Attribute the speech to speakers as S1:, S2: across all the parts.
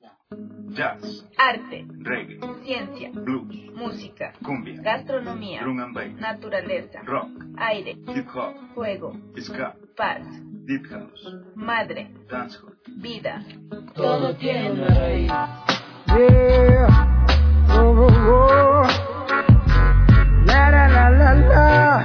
S1: Jazz,
S2: arte,
S1: reggae,
S2: ciencia,
S1: blues,
S2: música,
S1: cumbia,
S2: gastronomía,
S1: drum and bass,
S2: naturaleza,
S1: rock,
S2: aire,
S1: hip hop,
S2: fuego,
S1: ska,
S2: paz,
S1: deep house,
S2: madre,
S1: dancehall.
S2: vida.
S3: Todo tiene una raíz.
S4: Yeah. Oh, oh, oh. La la la la la.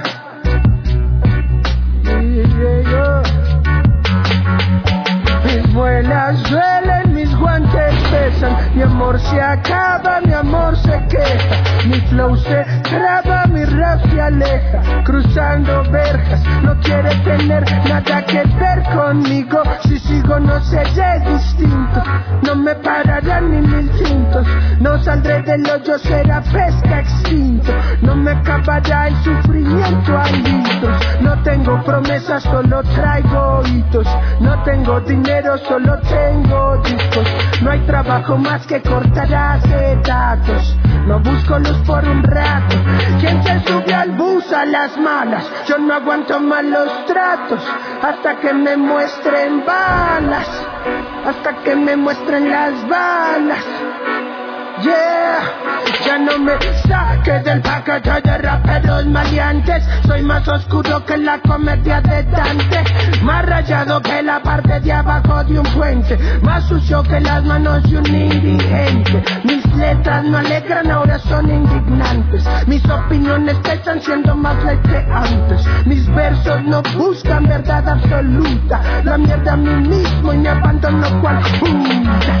S4: Yeah, yeah, yeah. Mis muelas duelen, mis guantes pesan. Mi amor se acaba, mi amor se queja. Mi flow se traba, mi rap se aleja. Cruzando verjas, no quiere tener nada que ver conmigo. Si sigo no seré distinto. No me pararán ni mil tintos. No saldré del hoyo, será pesca extinto. No me acabará el sufrimiento a litros. No tengo promesas, solo traigo hitos. No tengo dinero, solo tengo discos. No hay trabajo más que cortar acetatos. No busco luz por un rato. ¿Quién se sube al bus a las malas? Yo no aguanto malos tratos hasta que me muestren balas. Hasta que me muestren las balas. Yeah, ya no me saque del paquete de raperos maleantes. Soy más oscuro que la comedia de Dante. Más rayado que la parte de abajo de un puente. Más sucio que las manos de un indigente. Mis letras no alegran, ahora son indignantes. Mis opiniones pesan siendo más light que antes. Mis versos no buscan verdad absoluta. La mierda a mí mismo y me abandono cual puta.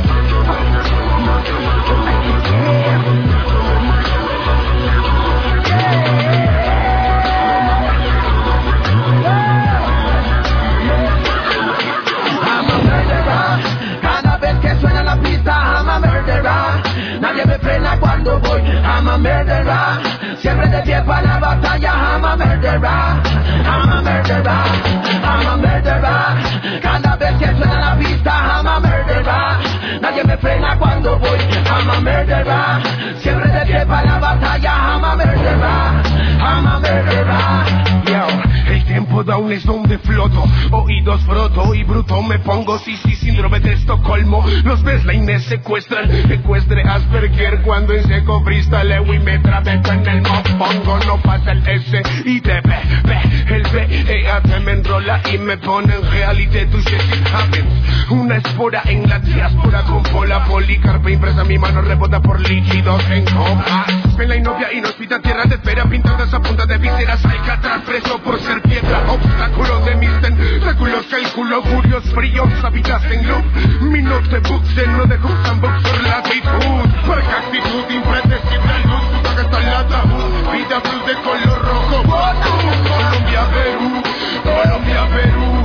S5: Cada vez que suena la pista, I'm a murderer. Nadie me frena cuando voy, I'm a murderer. Siempre de pie para la batalla, I'm a murderer. I'm a murderer, I'm a murderer. Cada vez que suena la pista, I'm a murderer. Nadie me frena cuando voy, I'm a murderer. Siempre de pie para la batalla, I'm a murderer. I'm a murderer. Yo, el tiempo down es donde floto. Oídos froto y bruto me pongo. Sí, síndrome de Estocolmo. Los baseline me secuestran. Ecuestre Asperger cuando en seco freestyle y me trabeco en el mofongo. No pasa el S y de B. El B, me enrola y me pone en reality. Tu shit happens. Una espora en la diáspora con pola policarpa impresa. Mi mano rebota por líquidos en copa. Ven la innovia y nos pita tierra de espera. Pintadas a punta de viseras. Alcatraz preso por ser piedra. Obstáculos de mis tentáculos. Cálculo furios fríos. Habitas en loop. Mi notebook lleno de hooks and books por latitud. Porque actitud impredecible. Luz, puta que está en la ataúd. Vida blue de color rojo. Colombia, Perú. Colombia, Perú.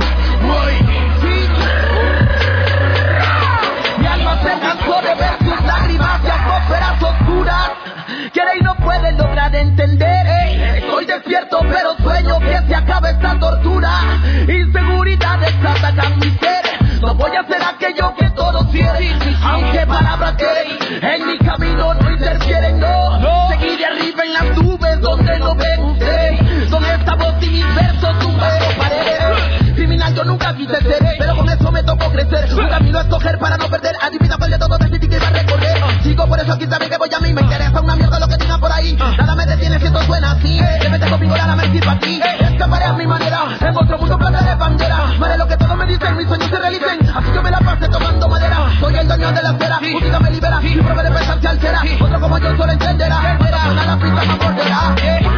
S5: Mi alma se cansó de ver sus lágrimas y atmósferas oscuras. Quiere y no puede lograr entender. Estoy despierto pero sueño que se acabe esta tortura. Inseguridades atacan mi ser. No voy a hacer aquello que todos quieren. Aunque palabras que en mi camino no interfieren, no. Seguiré arriba en las nubes donde no ven usted. Donde esta voz y mis versos tumbando paredes. Criminal yo nunca quise ser, pero con eso me tocó crecer. Un camino a escoger para no perder. Adivina cuál de todo decidí que iba a recorrer. Sigo por eso aquí saben que voy a mí. Me interesa una mierda lo que digan por ahí. Nada me detiene si esto suena así. Que me tengo conmigo, nada me sirve aquí. Escaparé a mi manera. En otro mundo plantaré bandera. Haré lo que todos me dicen, mis sueños se realicen. Así yo me la pasé tomando madera. Soy el dueño de la esfera. Un día me libera. Mi prueba de pensar se altera. Otro como yo solo entenderá. Cuando la pista me morderá.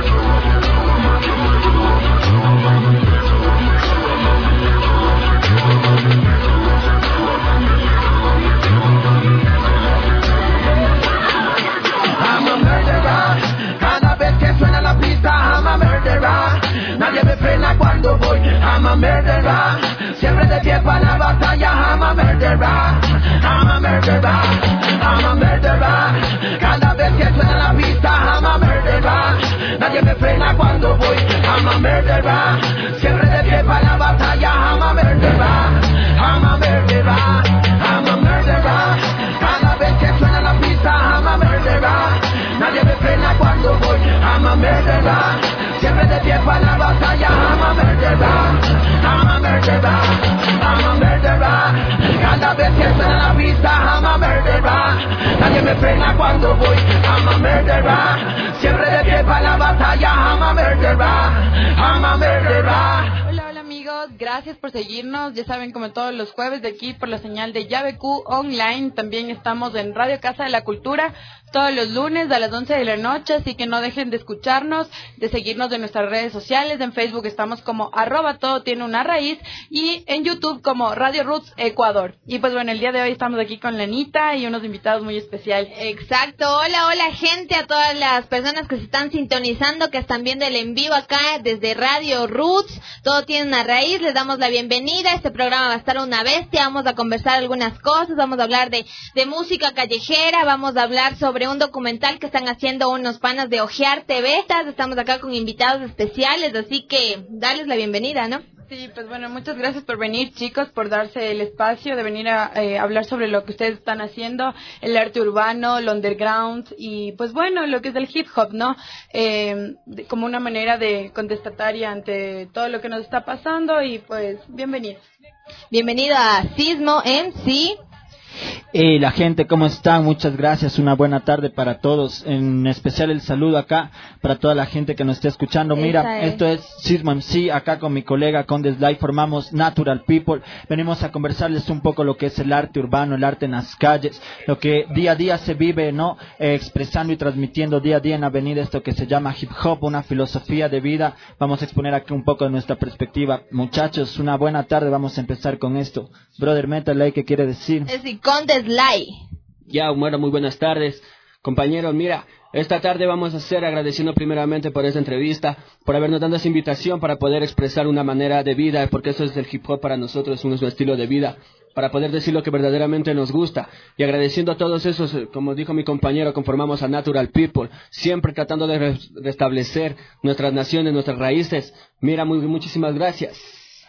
S5: I'm a murderer. Cada vez que suena la pista, I'm a murderer. Nadie me frena cuando voy, I'm a murderer. Siempre de pie para la batalla, I'm a murderer. I'm a murderer. I'm a murderer. Cada vez que suena la pista, I'm a murderer. Nadie me frena cuando voy, I'm a murderer. Siempre de pie para la batalla, I'm a murderer. I'm a murderer. I'm a murderer. Cada vez que suena la pista, I'm a murderer. Nadie me frena cuando voy, I'm a murderer. Siempre de pie para la batalla, I'm a murderer. I'm a murderer. I'm a murderer. Cada vez que suena la pista, I'm a murderer.
S1: gracias por seguirnos. Ya saben, como todos los jueves de aquí por la señal de Llave Q Online. También estamos en Radio Casa de la Cultura todos los lunes a las 11 de la noche, así que no dejen de escucharnos, de seguirnos en nuestras redes sociales. En Facebook estamos como @todotiene-una-raíz y en YouTube como Radio Roots Ecuador. Y pues bueno, el día de hoy estamos aquí con Lenita y unos invitados muy especiales.
S2: Exacto. Hola gente, a todas las personas que se están sintonizando, que están viendo el en vivo acá desde Radio Roots, Todo Tiene Una Raíz. Les damos la bienvenida. Este programa va a estar una bestia. Vamos a conversar algunas cosas, vamos a hablar de música callejera, vamos a hablar sobre un documental que están haciendo unos panas de Ojear TV. Estamos acá con invitados especiales, así que darles la bienvenida, ¿no?
S1: Sí, pues bueno, muchas gracias por venir, chicos, por darse el espacio de venir a hablar sobre lo que ustedes están haciendo, el arte urbano, el underground y pues bueno, lo que es el hip hop, ¿no? Como una manera de contestataria ante todo lo que nos está pasando y pues bienvenidos.
S2: Bienvenido a Sismo MC.
S6: La gente, ¿cómo están? Muchas gracias, una buena tarde para todos, en especial el saludo acá para toda la gente que nos está escuchando. Mira, esto es Sismo MC, acá con mi colega Condes Live formamos Natural People, venimos a conversarles un poco lo que es el arte urbano, el arte en las calles, lo que día a día se vive, ¿no? Expresando y transmitiendo día a día en la avenida esto que se llama hip hop, una filosofía de vida. Vamos a exponer aquí un poco de nuestra perspectiva. Muchachos, una buena tarde, vamos a empezar con esto. Brother Metal, ¿qué quiere decir?
S2: Condes Live.
S7: Ya, bueno, muy buenas tardes, compañeros. Mira, esta tarde vamos a hacer agradeciendo primeramente por esta entrevista, por habernos dado esa invitación para poder expresar una manera de vida, porque eso es el hip hop para nosotros, es nuestro estilo de vida, para poder decir lo que verdaderamente nos gusta. Y agradeciendo a todos esos, como dijo mi compañero, conformamos a Natural People, siempre tratando de restablecer nuestras naciones, nuestras raíces. Mira, muchísimas gracias.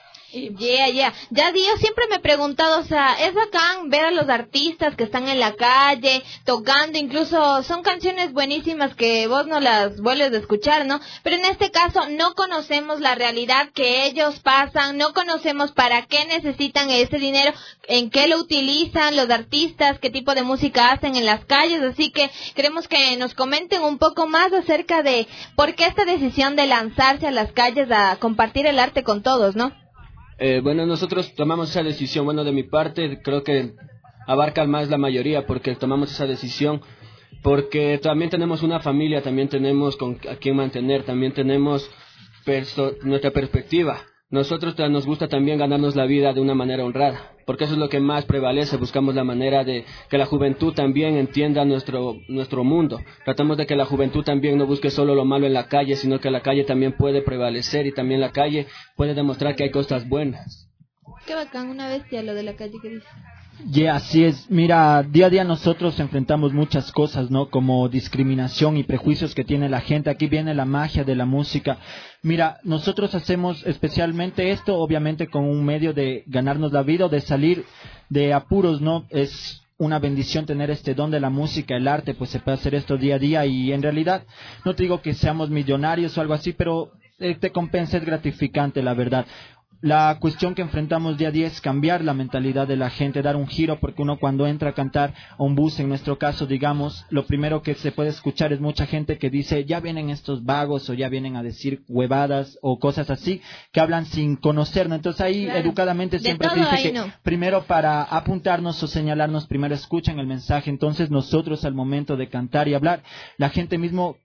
S2: Ya, yo siempre me he preguntado, o sea, es bacán ver a los artistas que están en la calle, tocando, incluso son canciones buenísimas que vos no las vuelves a escuchar, ¿no? Pero en este caso no conocemos la realidad que ellos pasan, no conocemos para qué necesitan ese dinero, en qué lo utilizan los artistas, qué tipo de música hacen en las calles, así que queremos que nos comenten un poco más acerca de por qué esta decisión de lanzarse a las calles a compartir el arte con todos, ¿no?
S7: Bueno, nosotros tomamos esa decisión, bueno, de mi parte creo que abarca más la mayoría, porque tomamos esa decisión porque también tenemos una familia, también tenemos a quien mantener, también tenemos nuestra perspectiva. Nosotros nos gusta también ganarnos la vida de una manera honrada, porque eso es lo que más prevalece. Buscamos la manera de que la juventud también entienda nuestro mundo. Tratamos de que la juventud también no busque solo lo malo en la calle, sino que la calle también puede prevalecer y también la calle puede demostrar que hay cosas buenas.
S2: Qué bacán, una bestia lo de la calle que dice.
S6: Así es. Mira, día a día nosotros enfrentamos muchas cosas, ¿no? Como discriminación y prejuicios que tiene la gente. Aquí viene la magia de la música. Mira, nosotros hacemos especialmente esto, obviamente con un medio de ganarnos la vida o de salir de apuros, ¿no? Es una bendición tener este don de la música, el arte, pues se puede hacer esto día a día y en realidad no te digo que seamos millonarios o algo así, pero te compensa, es gratificante, la verdad. La cuestión que enfrentamos día a día es cambiar la mentalidad de la gente, dar un giro, porque uno cuando entra a cantar a un bus, en nuestro caso, digamos, lo primero que se puede escuchar es mucha gente que dice, ya vienen estos vagos, o ya vienen a decir huevadas, o cosas así, que hablan sin conocernos. Entonces ahí, claro, educadamente siempre se dice que primero para apuntarnos o señalarnos, primero escuchan el mensaje. Entonces nosotros al momento de cantar y hablar, la gente mismo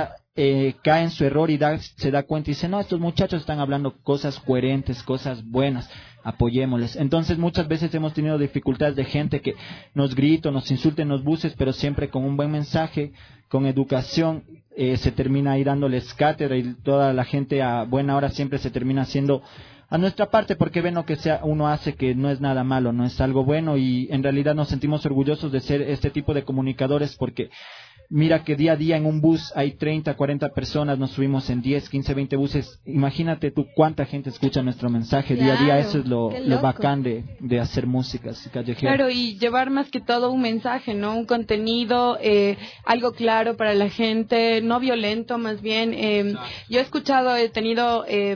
S6: cae en su error y se da cuenta y dice, no, estos muchachos están hablando cosas coherentes, cosas buenas, apoyémosles. Entonces muchas veces hemos tenido dificultades de gente que nos grita, nos insulta en los buses, pero siempre con un buen mensaje, con educación, se termina ahí dándoles cátedra y toda la gente a buena hora siempre se termina haciendo a nuestra parte, porque ven lo que uno hace, que no es nada malo, no es algo bueno, y en realidad nos sentimos orgullosos de ser este tipo de comunicadores, porque mira que día a día en un bus hay 30, 40 personas, nos subimos en 10, 15, 20 buses. Imagínate tú cuánta gente escucha nuestro mensaje, claro, día a día. Eso es lo bacán de hacer música callejera.
S1: Claro, y llevar más que todo un mensaje, ¿no? Un contenido, algo claro para la gente, no violento más bien. Yo he escuchado, he tenido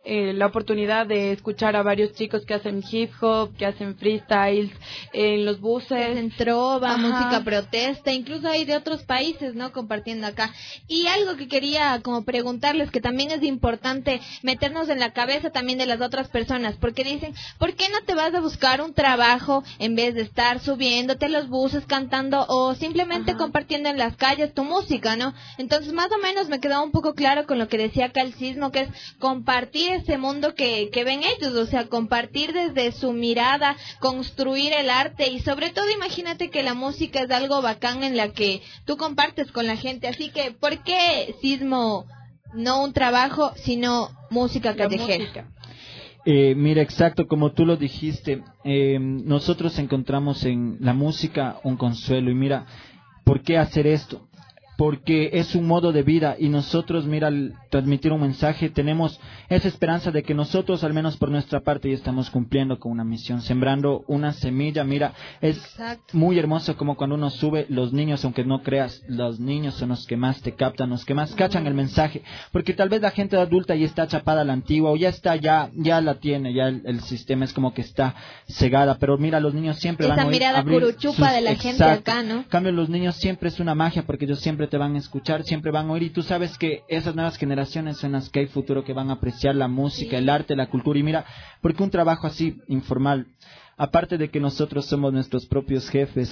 S1: la oportunidad de escuchar a varios chicos que hacen hip hop, que hacen freestyles en los buses.
S2: En trova,
S1: Ajá.
S2: música protesta, incluso hay de otros países, ¿no? Compartiendo acá. Y algo que quería como preguntarles, que también es importante meternos en la cabeza también de las otras personas, porque dicen, ¿por qué no te vas a buscar un trabajo en vez de estar subiéndote a los buses cantando o simplemente
S1: Ajá.
S2: compartiendo en las calles tu música, ¿no? Entonces más o menos me quedaba un poco claro con lo que decía acá el Sismo, que es compartir ese mundo que ven ellos, o sea, compartir desde su mirada, construir el arte y sobre todo imagínate que la música es algo bacán en la que tú compartes con la gente, así que ¿por qué, Sismo, no un trabajo, sino música
S1: La
S2: callejera?
S1: música.
S6: Mira, exacto, como tú lo dijiste, nosotros encontramos en la música un consuelo. Y mira, ¿por qué hacer esto? Porque es un modo de vida y nosotros, mira, al transmitir un mensaje tenemos esa esperanza de que nosotros, al menos por nuestra parte, ya estamos cumpliendo con una misión, sembrando una semilla. Mira, es
S2: Exacto.
S6: muy hermoso como cuando uno sube, los niños, aunque no creas, los niños son los que más te captan, los que más cachan el mensaje, porque tal vez la gente adulta ya está chapada a la antigua o ya está, ya la tiene, ya el sistema es como que está cegada, pero mira, los niños siempre
S2: Esa
S6: van a
S2: mirada
S6: abrir
S2: curuchupa de la gente acá, ¿no?
S6: En cambio, los niños siempre es una magia porque ellos siempre te van a escuchar, siempre van a oír y tú sabes que esas nuevas generaciones son las que hay futuro, que van a apreciar la música, el arte, la cultura. Y mira, porque un trabajo así informal, aparte de que nosotros somos nuestros propios jefes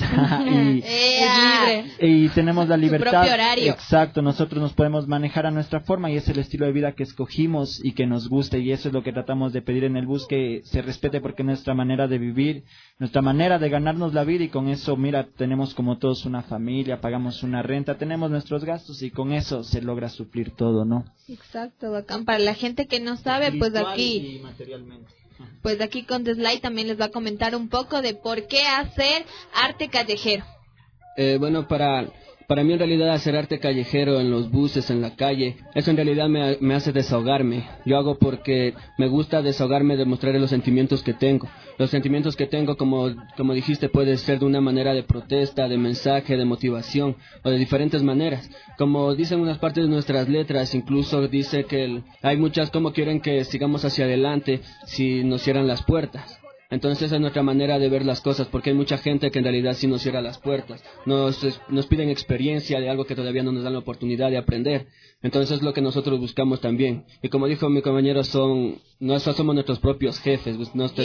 S6: y tenemos la libertad,
S2: propio horario.
S6: exacto, nosotros nos podemos manejar a nuestra forma y es el estilo de vida que escogimos y que nos gusta, y eso es lo que tratamos de pedir en el bus, que se respete, porque es nuestra manera de vivir, nuestra manera de ganarnos la vida, y con eso, mira, tenemos como todos una familia, pagamos una renta, tenemos nuestros gastos y con eso se logra suplir todo, ¿no?
S2: Exacto, bacán. Para la gente que no sabe, pues aquí,
S6: y materialmente.
S2: pues aquí con Deslay también les va a comentar un poco de por qué hacer arte callejero.
S7: Bueno, para mí en realidad hacer arte callejero en los buses, en la calle, eso en realidad me hace desahogarme. Yo hago porque me gusta desahogarme, demostrar los sentimientos que tengo. Los sentimientos que tengo, como dijiste, puede ser de una manera de protesta, de mensaje, de motivación, o de diferentes maneras. Como dicen unas partes de nuestras letras, incluso dice que hay muchas como quieren que sigamos hacia adelante si nos cierran las puertas. Entonces esa es nuestra manera de ver las cosas, porque hay mucha gente que en realidad sí nos cierra las puertas, nos piden experiencia de algo que todavía no nos dan la oportunidad de aprender. Entonces es lo que nosotros buscamos también. Y como dijo mi compañero, nosotros somos nuestros propios jefes, pues no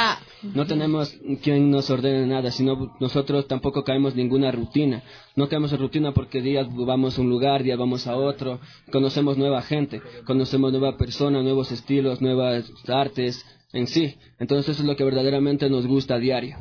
S7: tenemos quien nos ordene nada, sino nosotros tampoco caemos en ninguna rutina. No caemos en rutina porque días vamos a un lugar, días vamos a otro, conocemos nueva gente, conocemos nueva persona, nuevos estilos, nuevas artes en sí. Entonces eso es lo que verdaderamente nos gusta a diario.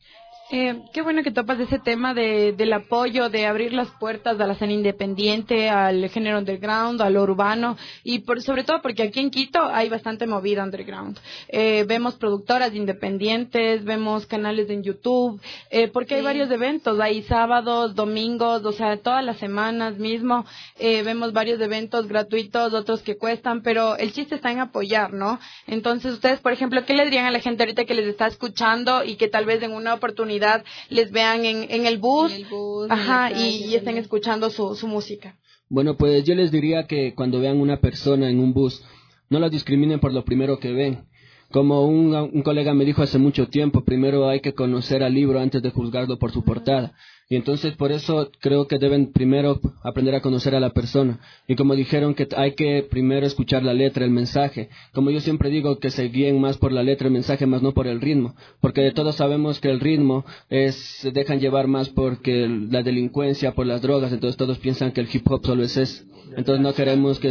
S1: Qué bueno que topas ese tema del apoyo, de abrir las puertas a la escena independiente, al género underground, a lo urbano, y sobre todo porque aquí en Quito hay bastante movida underground. Vemos productoras independientes, vemos canales en YouTube, porque hay varios eventos, hay sábados, domingos, o sea, todas las semanas mismo, vemos varios eventos gratuitos, otros que cuestan, pero el chiste está en apoyar, ¿no? Entonces ustedes, por ejemplo, ¿qué le dirían a la gente ahorita que les está escuchando y que tal vez en una oportunidad les vean en el bus, ajá, y estén escuchando su música?
S7: Bueno, pues yo les diría que cuando vean una persona en un bus, no la discriminen por lo primero que ven. Como un colega me dijo hace mucho tiempo, primero hay que conocer al libro antes de juzgarlo por su portada. Y entonces por eso creo que deben primero aprender a conocer a la persona. Y como dijeron que hay que primero escuchar la letra, el mensaje. Como yo siempre digo, que se guíen más por la letra, el mensaje, más no por el ritmo. Porque todos sabemos que el ritmo se dejan llevar más porque la delincuencia, por las drogas. Entonces todos piensan que el hip hop solo es eso. Entonces no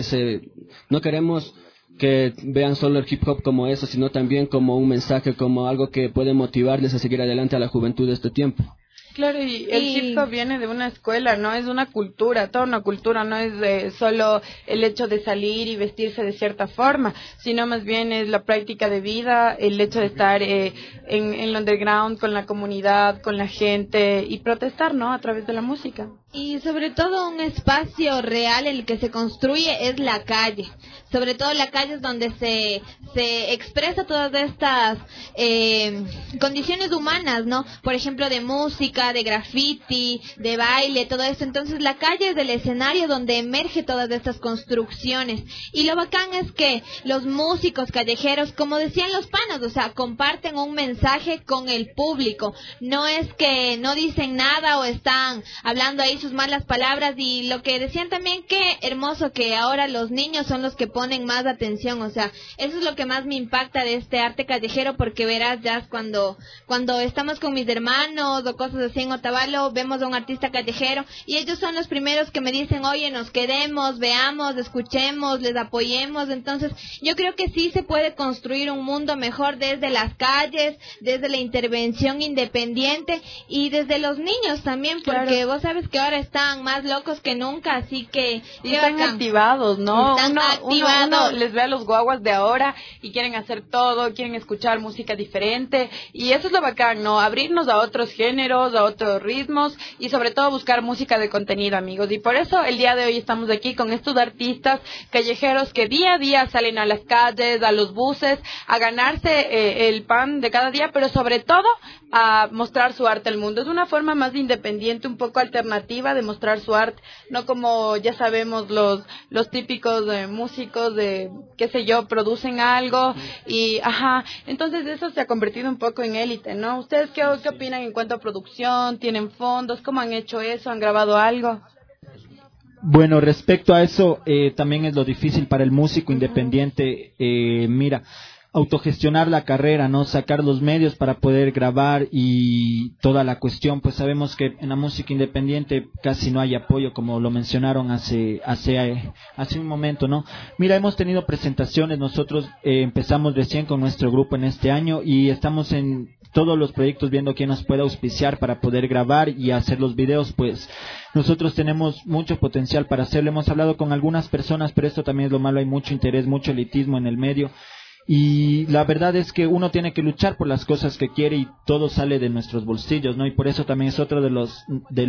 S7: queremos que vean solo el hip hop como eso, sino también como un mensaje, como algo que puede motivarles a seguir adelante a la juventud de este tiempo.
S1: Claro, y el hip hop viene de una escuela, ¿no? Es una cultura, toda una cultura, no es solo el hecho de salir y vestirse de cierta forma, sino más bien es la práctica de vida, el hecho de estar en el underground, con la comunidad, con la gente y protestar, ¿no? A través de la música.
S2: Y sobre todo un espacio real en el que se construye es la calle. Sobre todo la calle es donde se expresa todas estas condiciones humanas, ¿no? Por ejemplo, de música, de graffiti, de baile, todo eso. Entonces la calle es el escenario donde emerge todas estas construcciones. Y lo bacán es que los músicos callejeros, como decían los panas, o sea, comparten un mensaje con el público. No es que no dicen nada o están hablando ahí sus malas palabras. Y lo que decían también, que hermoso que ahora los niños son los que ponen más atención, o sea, eso es lo que más me impacta de este arte callejero, porque verás, ya cuando estamos con mis hermanos o cosas así en Otavalo, vemos a un artista callejero y ellos son los primeros que me dicen, oye, nos quedemos, veamos, escuchemos, les apoyemos. Entonces yo creo que sí se puede construir un mundo mejor desde las calles, desde la intervención independiente y desde los niños también, porque vos sabes que ahora están más locos que nunca, así que
S1: y están activados, ¿no?
S2: Están activados.
S1: Uno les ve a los guaguas de ahora y quieren hacer todo, quieren escuchar música diferente, y eso es lo bacán, ¿no? Abrirnos a otros géneros, a otros ritmos y sobre todo buscar música de contenido, amigos. Y por eso el día de hoy estamos aquí con estos artistas callejeros que día a día salen a las calles, a los buses, a ganarse el pan de cada día, pero sobre todo a mostrar su arte al mundo. Es una forma más independiente, un poco alternativa de mostrar su arte, no como ya sabemos los típicos músicos de, qué sé yo, producen algo y, entonces eso se ha convertido un poco en élite, ¿no? ¿Ustedes qué opinan en cuanto a producción? ¿Tienen fondos? ¿Cómo han hecho eso? ¿Han grabado algo?
S6: Bueno, respecto a eso, también es lo difícil para el músico independiente. Mira, autogestionar la carrera, ¿no? Sacar los medios para poder grabar y toda la cuestión, pues sabemos que en la música independiente casi no hay apoyo, como lo mencionaron hace un momento, ¿no? Mira, hemos tenido presentaciones, nosotros empezamos recién con nuestro grupo en este año y estamos en todos los proyectos viendo quién nos puede auspiciar para poder grabar y hacer los videos. Pues nosotros tenemos mucho potencial para hacerlo, hemos hablado con algunas personas, pero esto también es lo malo, hay mucho interés, mucho elitismo en el medio. Y la verdad es que uno tiene que luchar por las cosas que quiere y todo sale de nuestros bolsillos, ¿no? Y por eso también es otro de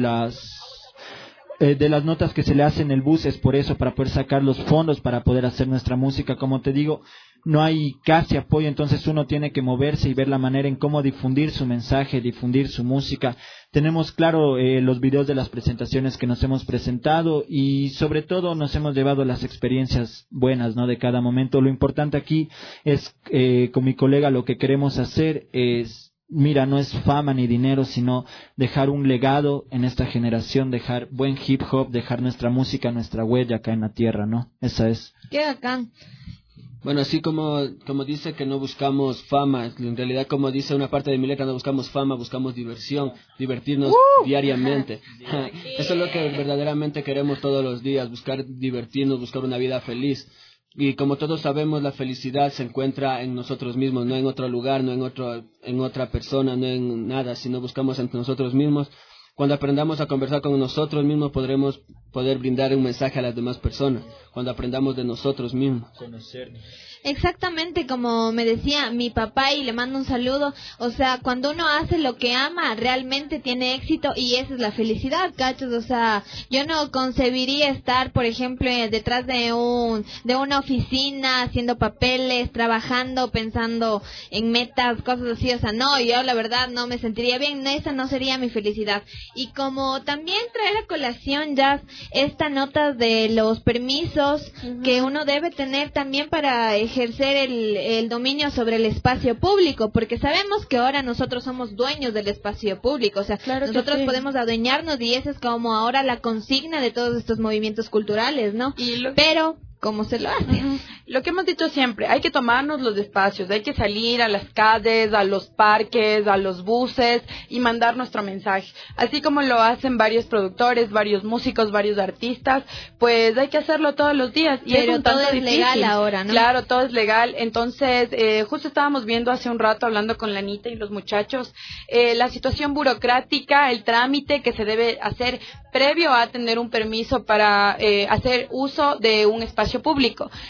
S6: las notas que se le hace en el bus, es por eso, para poder sacar los fondos para poder hacer nuestra música. Como te digo, no hay casi apoyo, entonces uno tiene que moverse y ver la manera en cómo difundir su mensaje, difundir su música. Tenemos claro los videos de las presentaciones que nos hemos presentado y sobre todo nos hemos llevado las experiencias buenas, ¿no? De cada momento. Lo importante aquí es, con mi colega, lo que queremos hacer es, mira, no es fama ni dinero, sino dejar un legado en esta generación, dejar buen hip hop, dejar nuestra música, nuestra huella acá en la tierra, ¿no? Esa es.
S2: Qué bacán.
S7: Bueno, así como dice que no buscamos fama, en realidad, como dice una parte de mi letra, no buscamos fama, buscamos diversión, divertirnos diariamente. Eso es lo que verdaderamente queremos todos los días, buscar divertirnos, buscar una vida feliz. Y como todos sabemos, la felicidad se encuentra en nosotros mismos, no en otro lugar, no en otra persona, no en nada, sino buscamos entre nosotros mismos. Cuando aprendamos a conversar con nosotros mismos, podremos poder brindar un mensaje a las demás personas. Cuando aprendamos de nosotros mismos.
S6: Conocernos.
S2: Exactamente, como me decía mi papá, y le mando un saludo, o sea, cuando uno hace lo que ama, realmente tiene éxito y esa es la felicidad, ¿cachos? O sea, yo no concebiría estar, por ejemplo, detrás de una oficina, haciendo papeles, trabajando, pensando en metas, cosas así, o sea, no, yo la verdad no me sentiría bien, esa no sería mi felicidad. Y como también traer a colación ya esta nota de los permisos que uno debe tener también para ejercer el dominio sobre el espacio público, porque sabemos que ahora nosotros somos dueños del espacio público, o sea, claro, nosotros podemos adueñarnos y esa es como ahora la consigna de todos estos movimientos culturales, ¿no? Pero ¿cómo se lo hace?
S1: Lo que hemos dicho siempre, hay que tomarnos los espacios, hay que salir a las calles, a los parques, a los buses y mandar nuestro mensaje. Así como lo hacen varios productores, varios músicos, varios artistas, pues hay que hacerlo todos los días. Y
S2: pero
S1: es un
S2: todo
S1: tanto
S2: es
S1: difícil.
S2: Legal ahora, ¿no?
S1: Claro, todo es legal. Entonces, justo estábamos viendo hace un rato, hablando con la Anita y los muchachos, la situación burocrática, el trámite que se debe hacer previo a tener un permiso para hacer uso de un espacio público, ya sea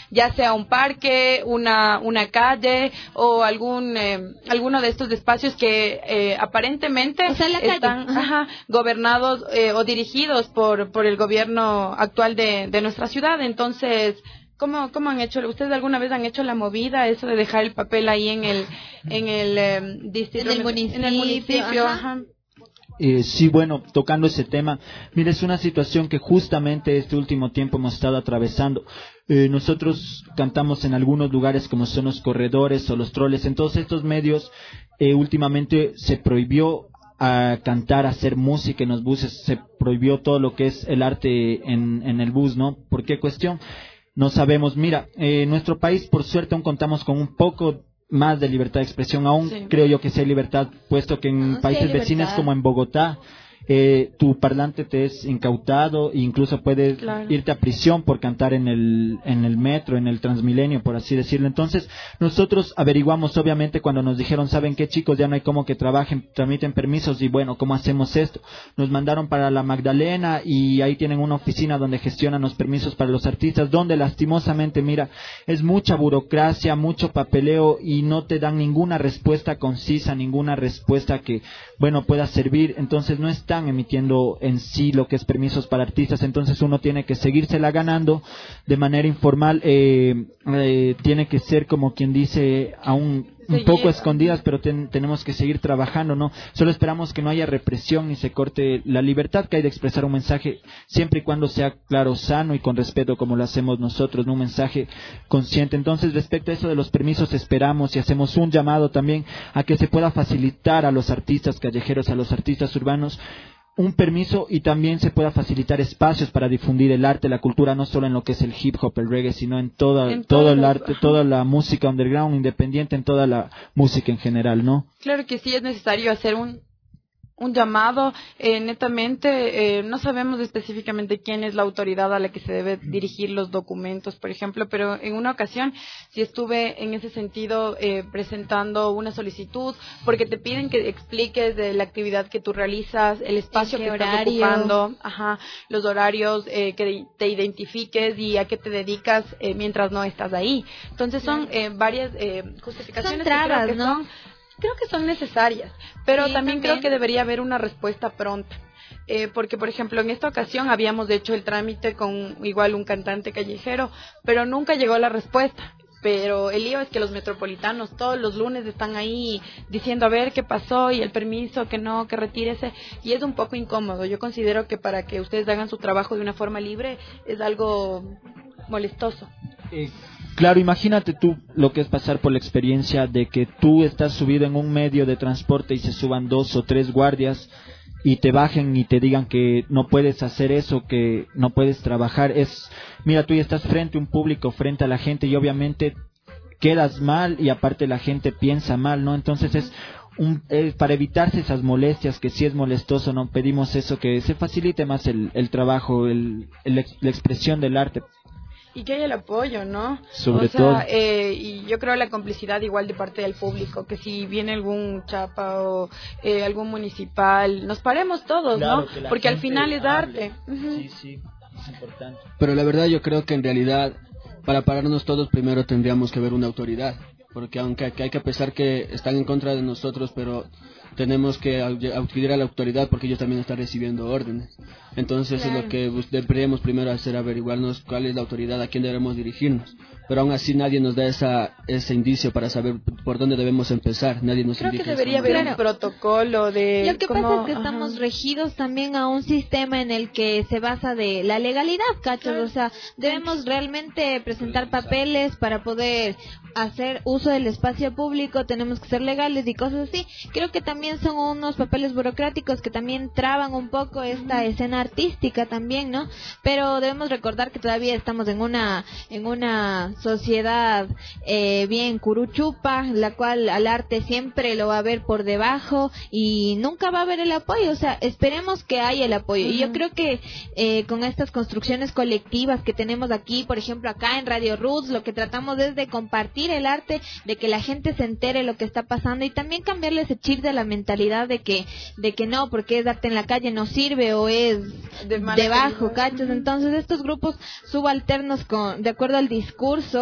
S1: sea un parque, una calle o alguno de estos espacios que aparentemente están gobernados o dirigidos por el gobierno actual de nuestra ciudad. Entonces, ¿cómo han hecho? ¿Ustedes alguna vez han hecho la movida, eso de dejar el papel ahí en el distrito,
S2: en el municipio?
S1: Ajá.
S6: Sí, bueno, tocando ese tema, mire, es una situación que justamente este último tiempo hemos estado atravesando. Nosotros cantamos en algunos lugares como son los corredores o los troles. En todos estos medios últimamente se prohibió a cantar, hacer música en los buses, se prohibió todo lo que es el arte en el bus, ¿no? ¿Por qué cuestión? No sabemos. Mira, en nuestro país por suerte aún contamos con un poco más de libertad de expresión, aún creo yo que sí hay libertad, puesto que en países vecinos como en Bogotá, tu parlante te es incautado e incluso puedes irte a prisión por cantar en el metro, en el Transmilenio, por así decirlo. Entonces, nosotros averiguamos, obviamente, cuando nos dijeron, ¿saben qué, chicos? Ya no hay como que trabajen, tramiten permisos, y bueno, ¿cómo hacemos esto? Nos mandaron para la Magdalena y ahí tienen una oficina donde gestionan los permisos para los artistas, donde lastimosamente, mira, es mucha burocracia, mucho papeleo y no te dan ninguna respuesta concisa, ninguna respuesta que, bueno, pueda servir. Entonces, no están emitiendo en sí lo que es permisos para artistas, entonces uno tiene que seguírsela ganando de manera informal, tiene que ser como quien dice aún un poco escondidas, pero tenemos que seguir trabajando, ¿no? Solo esperamos que no haya represión y se corte la libertad que hay de expresar un mensaje, siempre y cuando sea claro, sano y con respeto, como lo hacemos nosotros, ¿no? Un mensaje consciente. Entonces, respecto a eso de los permisos, esperamos y hacemos un llamado también a que se pueda facilitar a los artistas callejeros, a los artistas urbanos, un permiso, y también se pueda facilitar espacios para difundir el arte, la cultura, no solo en lo que es el hip hop, el reggae, sino en todo el arte, toda la música underground, independiente, en toda la música en general, ¿no?
S1: Claro que sí, es necesario hacer un llamado, netamente, no sabemos específicamente quién es la autoridad a la que se debe dirigir los documentos, por ejemplo, pero en una ocasión sí estuve en ese sentido presentando una solicitud, porque te piden que expliques de la actividad que tú realizas, el espacio que estás ocupando, los horarios, que te identifiques y a qué te dedicas mientras no estás ahí. Entonces son varias justificaciones.
S2: Son trabas,
S1: que
S2: ¿no?
S1: Creo que son necesarias, pero también creo que debería haber una respuesta pronta. Porque, por ejemplo, en esta ocasión habíamos hecho el trámite con igual un cantante callejero, pero nunca llegó la respuesta. Pero el lío es que los metropolitanos todos los lunes están ahí diciendo a ver qué pasó y el permiso, que no, que retírese, y es un poco incómodo. Yo considero que para que ustedes hagan su trabajo de una forma libre es algo molestoso.
S6: Claro, imagínate tú lo que es pasar por la experiencia de que tú estás subido en un medio de transporte y se suban 2 o 3 guardias y te bajen y te digan que no puedes hacer eso, que no puedes trabajar. Mira, tú ya estás frente a un público, frente a la gente, y obviamente quedas mal y aparte la gente piensa mal, ¿no? Entonces es para evitarse esas molestias, que si es molestoso, no pedimos eso, que se facilite más el trabajo, la expresión del arte.
S1: Y que haya el apoyo, ¿no?
S6: Sobre todo.
S1: Y yo creo la complicidad igual de parte del público, que si viene algún chapa o algún municipal, nos paremos todos, claro, ¿no? Porque al final es arte.
S6: Sí, es importante.
S7: Pero la verdad yo creo que en realidad, para pararnos todos, primero tendríamos que ver una autoridad. Porque aunque hay que pensar que están en contra de nosotros, pero tenemos que acudir a la autoridad porque ellos también están recibiendo órdenes. Entonces es lo que deberíamos primero hacer, averiguarnos cuál es la autoridad, a quién debemos dirigirnos. Pero aún así nadie nos da ese indicio para saber por dónde debemos empezar. Nadie nos
S1: indica. Creo que debería haber un protocolo de...
S2: Lo que pasa es que estamos regidos también a un sistema en el que se basa de la legalidad, ¿cachos? O sea, debemos realmente presentar papeles para poder hacer uso del espacio público, tenemos que ser legales y cosas así. Creo que también son unos papeles burocráticos que también traban un poco esta escena artística también, ¿no? Pero debemos recordar que todavía estamos en una sociedad bien curuchupa, la cual al arte siempre lo va a ver por debajo y nunca va a haber el apoyo. O sea, esperemos que haya el apoyo. Y yo creo que con estas construcciones colectivas que tenemos aquí, por ejemplo acá en Radio Roots, lo que tratamos es de compartir el arte, de que la gente se entere lo que está pasando y también cambiarle ese chip de la mentalidad de que no, porque es arte en la calle no sirve o es debajo, ¿cachos? Entonces estos grupos subalternos de acuerdo al discurso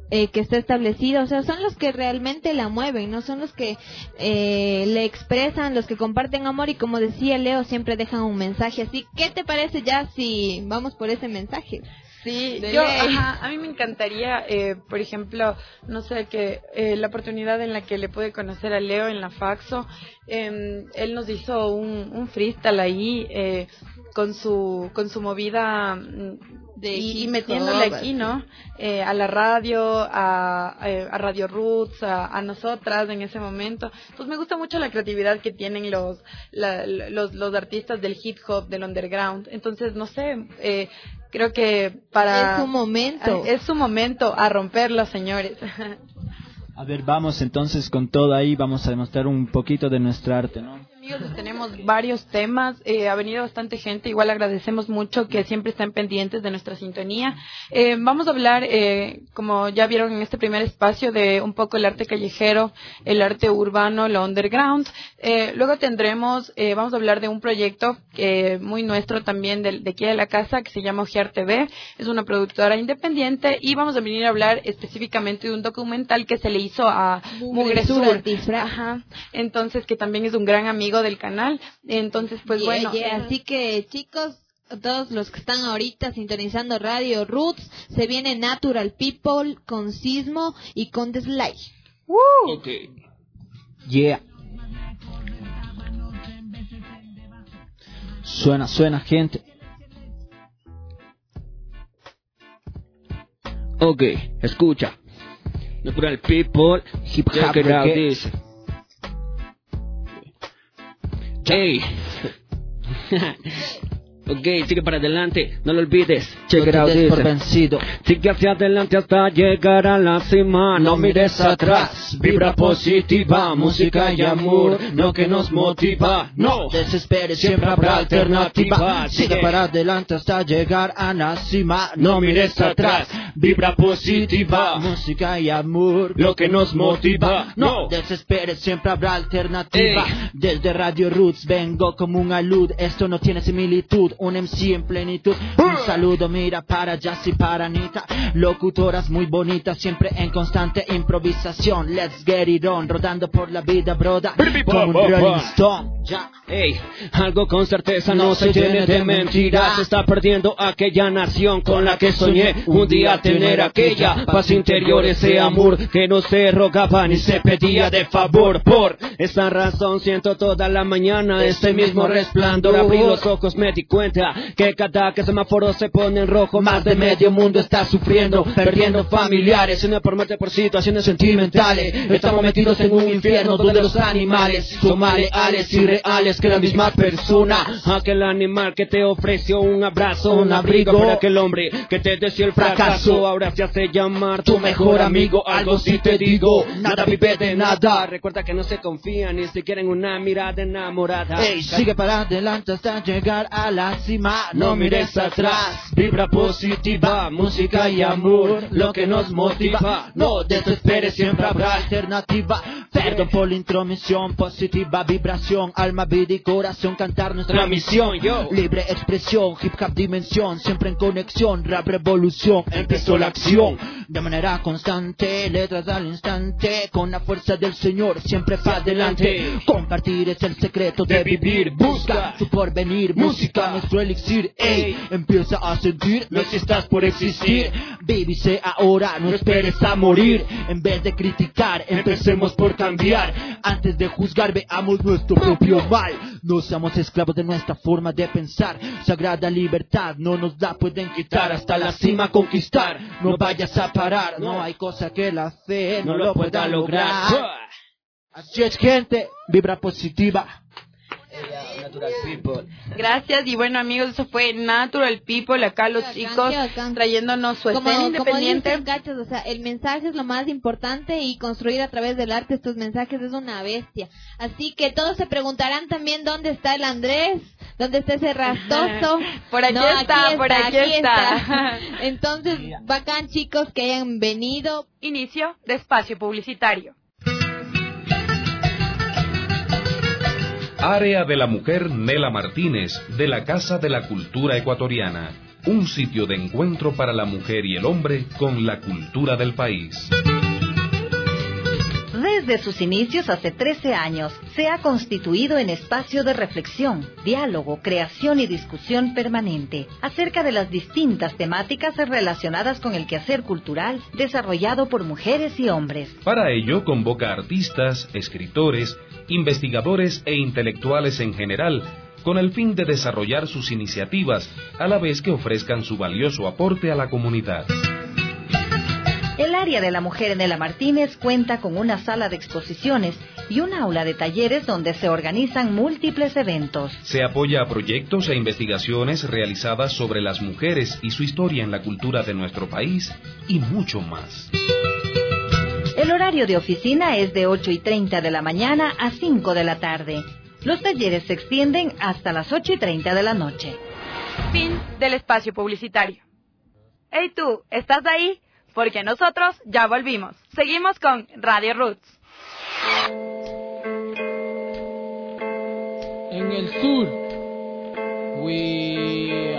S2: que está establecido, o sea, son los que realmente la mueven, no son los que le expresan, los que comparten amor, y como decía Leo, siempre dejan un mensaje. Así, ¿qué te parece ya si vamos por ese mensaje?
S1: Sí, a mí me encantaría, por ejemplo, no sé, que la oportunidad en la que le pude conocer a Leo en la Faxo, él nos hizo un freestyle ahí con su movida y metiéndole aquí, ¿no? A la radio, a Radio Roots, a nosotras en ese momento. Pues me gusta mucho la creatividad que tienen los artistas del hip hop, del underground. Entonces, no sé, creo que es su momento a romperlo, señores.
S6: A ver, vamos entonces con todo ahí, vamos a demostrar un poquito de nuestra arte, ¿no?
S1: Amigos, tenemos varios temas, ha venido bastante gente, igual agradecemos mucho que siempre estén pendientes de nuestra sintonía. Vamos a hablar, como ya vieron en este primer espacio, de un poco el arte callejero, el arte urbano, lo underground. Luego tendremos, vamos a hablar de un proyecto muy nuestro también de aquí de la casa, que se llama Ojear TV, es una productora independiente, y vamos a venir a hablar específicamente de un documental que se le hizo a Mugre Sur. Ajá. Entonces, que también es un gran amigo del canal. Entonces, pues bueno.
S2: Así que, chicos, todos los que están ahorita sintonizando Radio Roots, se viene Natural People con Sismo y con The Sly.
S7: Ok.
S6: Yeah. Suena, gente.
S7: Ok, escucha. Natural People, hip hop, check it out this. Hey. Ok, sigue para adelante, no lo olvides. Check it out this.
S6: Por vencido.
S7: Sigue hacia adelante hasta llegar a la cima. No mires atrás, vibra positiva, música y amor, lo que nos motiva. No
S6: desesperes, siempre habrá alternativa. Sigue para adelante hasta llegar a la cima.
S7: No mires atrás, vibra positiva,
S6: música y amor,
S7: lo que nos motiva.
S6: No desesperes, siempre habrá alternativa. Desde Radio Roots vengo como un alud, esto no tiene similitud. Un MC en plenitud, un saludo, mira para Jazzy, para Anita, locutoras muy bonitas, siempre en constante improvisación. Let's get it on, rodando por la vida, broda, como un Rolling Stone. Ya.
S7: Ey, algo con certeza no se llene de mentiras. Se está perdiendo aquella nación con la que soñé un día tener aquella paz interior, ese amor que no se rogaba ni se pedía de favor. Por esa razón siento toda la mañana este mismo resplandor. Abrí los ojos, me di cuenta que cada que semáforo se pone en rojo, más de medio mundo está sufriendo, perdiendo familiares, y no por muerte, por situaciones sentimentales. Estamos metidos en un infierno donde los animales son más leales y reales que la misma persona. Aquel animal que te ofreció un abrazo, un abrigo, para aquel hombre que te deseó el fracaso, ahora se hace llamar tu mejor amigo. Algo sí te digo, nada vive de nada. Recuerda que no se confía ni siquiera en una mirada enamorada.
S6: Ey, sigue para adelante hasta llegar a la cima. No mires atrás, vibra positiva, música y amor, lo que nos motiva. No desesperes, siempre habrá alternativa. Perdón por la intromisión, positiva vibración, alma, vida y corazón, cantar nuestra misión. Libre expresión, hip hop dimensión, siempre en conexión, rap revolución, empezó la acción. De manera constante, letras al instante, con la fuerza del Señor, siempre para adelante. Compartir es el secreto de vivir, busca su porvenir, música nuestro elixir. Ey, empieza a sentir, no existas por existir. Baby, sé ahora, no esperes a morir. En vez de criticar, empecemos por cambiar. Antes de juzgar, veamos nuestro propio mal. No seamos esclavos de nuestra forma de pensar. Sagrada libertad no nos la pueden quitar. Hasta la cima conquistar, no vayas a parar. No hay cosa que la fe no lo pueda lograr. Así es, gente, vibra positiva.
S7: Natural People.
S1: Gracias, y bueno, amigos, eso fue Natural People, acá los chicos trayéndonos su escena independiente.
S2: Como dicen, Gachos, o sea, el mensaje es lo más importante, y construir a través del arte estos mensajes es una bestia. Así que todos se preguntarán también dónde está el Andrés, dónde está ese rastoso.
S1: Por aquí está, por aquí está.
S2: Entonces, bacán, chicos, que hayan venido.
S1: Inicio de espacio publicitario.
S8: Área de la Mujer Nela Martínez, de la Casa de la Cultura Ecuatoriana. un sitio de encuentro para la mujer y el hombre con la cultura del país.
S9: Desde sus inicios hace 13 años, se ha constituido en espacio de reflexión, diálogo, creación y discusión permanente acerca de las distintas temáticas relacionadas con el quehacer cultural desarrollado por mujeres y hombres.
S8: Para ello, convoca artistas, escritores, investigadores e intelectuales en general, con el fin de desarrollar sus iniciativas, a la vez que ofrezcan su valioso aporte a la comunidad.
S9: El área de la mujer en Ela Martínez cuenta con una sala de exposiciones y un aula de talleres donde se organizan múltiples eventos.
S8: Se apoya a proyectos e investigaciones realizadas sobre las mujeres y su historia en la cultura de nuestro país y mucho más.
S9: El horario de oficina es de 8:30 de la mañana a 5 de la tarde. Los talleres se extienden hasta las 8:30 de la noche.
S1: Fin del espacio publicitario. Hey tú, ¿estás ahí? Porque nosotros ya volvimos. Seguimos con Radio Roots.
S3: En el sur, we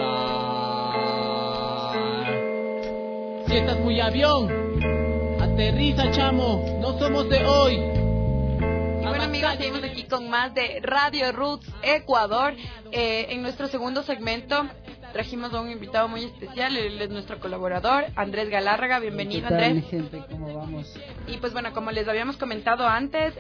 S3: are. Si estás muy avión, aterriza, chamo, no somos de hoy.
S1: Y bueno, amigos, seguimos aquí con más de Radio Roots Ecuador. En nuestro segundo segmento trajimos a un invitado muy especial, él es nuestro colaborador, Andrés Galárraga. Bienvenido,
S10: ¿Qué tal,
S1: Andrés?
S10: mi gente? ¿Cómo vamos?
S1: Y pues bueno, como les habíamos comentado antes,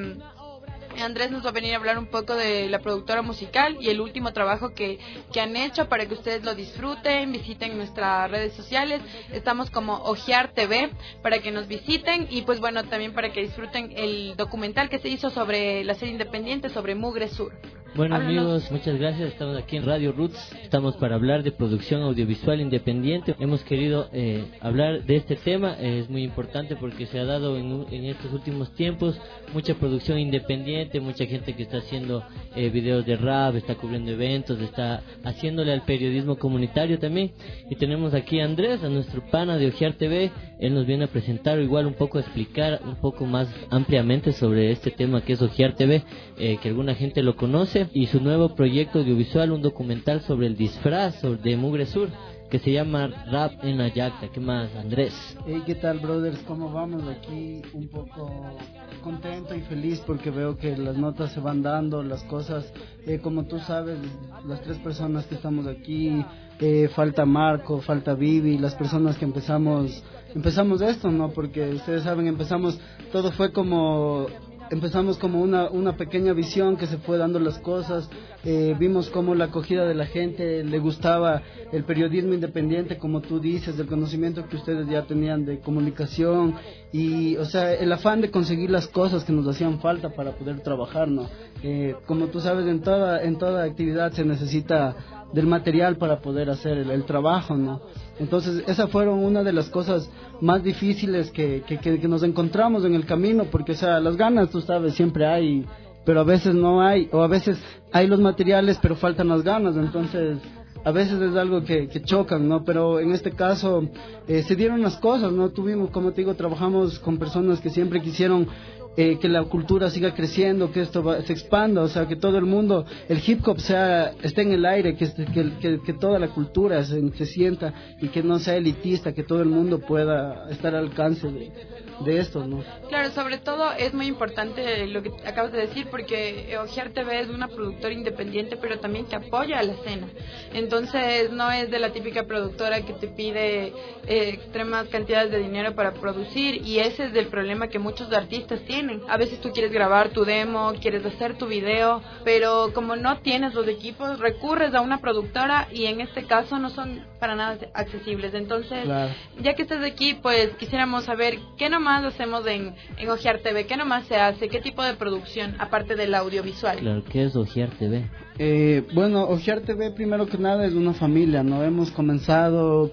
S1: Andrés nos va a venir a hablar un poco de la productora musical y el último trabajo que han hecho para que ustedes lo disfruten, visiten nuestras redes sociales. Estamos como Ojear TV para que nos visiten y pues bueno, también para que disfruten el documental que se hizo sobre la serie independiente, sobre Mugre Sur.
S11: Bueno,
S1: Háblanos.
S11: amigos, muchas gracias. Estamos aquí en Radio Roots. Estamos para hablar de producción audiovisual independiente. Hemos querido hablar de este tema. Es muy importante porque se ha dado en estos últimos tiempos mucha producción independiente, mucha gente que está haciendo videos de rap, está cubriendo eventos, está haciéndole al periodismo comunitario también. Y tenemos aquí a Andrés, a nuestro pana de Ojear TV. Él nos viene a presentar o igual un poco a explicar un poco más ampliamente sobre este tema que es Ojear TV, que alguna gente lo conoce, y su nuevo proyecto audiovisual, un documental sobre el disfraz de Mugre Sur, que se llama Rap en Ayacta. ¿Qué más, Andrés?
S10: Hey, ¿qué tal, brothers? ¿Cómo vamos? Aquí un poco contento y feliz porque veo que las notas se van dando, las cosas, como tú sabes, las tres personas que estamos aquí, falta Marco, falta Vivi, las personas que empezamos esto, ¿no? Porque ustedes saben, todo fue como... Empezamos como una pequeña visión que se fue dando las cosas, vimos cómo la acogida de la gente le gustaba el periodismo independiente, como tú dices, del conocimiento que ustedes ya tenían de comunicación y, o sea, el afán de conseguir las cosas que nos hacían falta para poder trabajar, ¿no? Como tú sabes, en toda actividad se necesita del material para poder hacer el trabajo, ¿no? Entonces, esa fueron una de las cosas más difíciles que nos encontramos en el camino, porque, o sea, las ganas, tú sabes, siempre hay, pero a veces no hay, o a veces hay los materiales, pero faltan las ganas, entonces, a veces es algo que chocan, ¿no? Pero en este caso, se dieron las cosas, ¿no? Tuvimos, como te digo, trabajamos con personas que siempre quisieron que la cultura siga creciendo, que esto se expanda, o sea, que todo el mundo, el hip hop esté en el aire, que toda la cultura se sienta y que no sea elitista, que todo el mundo pueda estar al alcance de esto, ¿no?
S1: Claro, sobre todo es muy importante lo que acabas de decir, porque Ojear TV es una productora independiente, pero también que apoya a la escena. Entonces, no es de la típica productora que te pide extremas cantidades de dinero para producir, y ese es el problema que muchos artistas tienen. A veces tú quieres grabar tu demo, quieres hacer tu video, pero como no tienes los equipos, recurres a una productora y en este caso no son para nada accesibles. Entonces, claro, ya que estás aquí, pues quisiéramos saber qué nomás hacemos en Ojear TV, qué nomás se hace, qué tipo de producción, aparte del audiovisual.
S11: Claro, ¿qué es Ojear TV?
S10: Bueno, Ojear TV primero que nada es una familia, ¿no? Hemos comenzado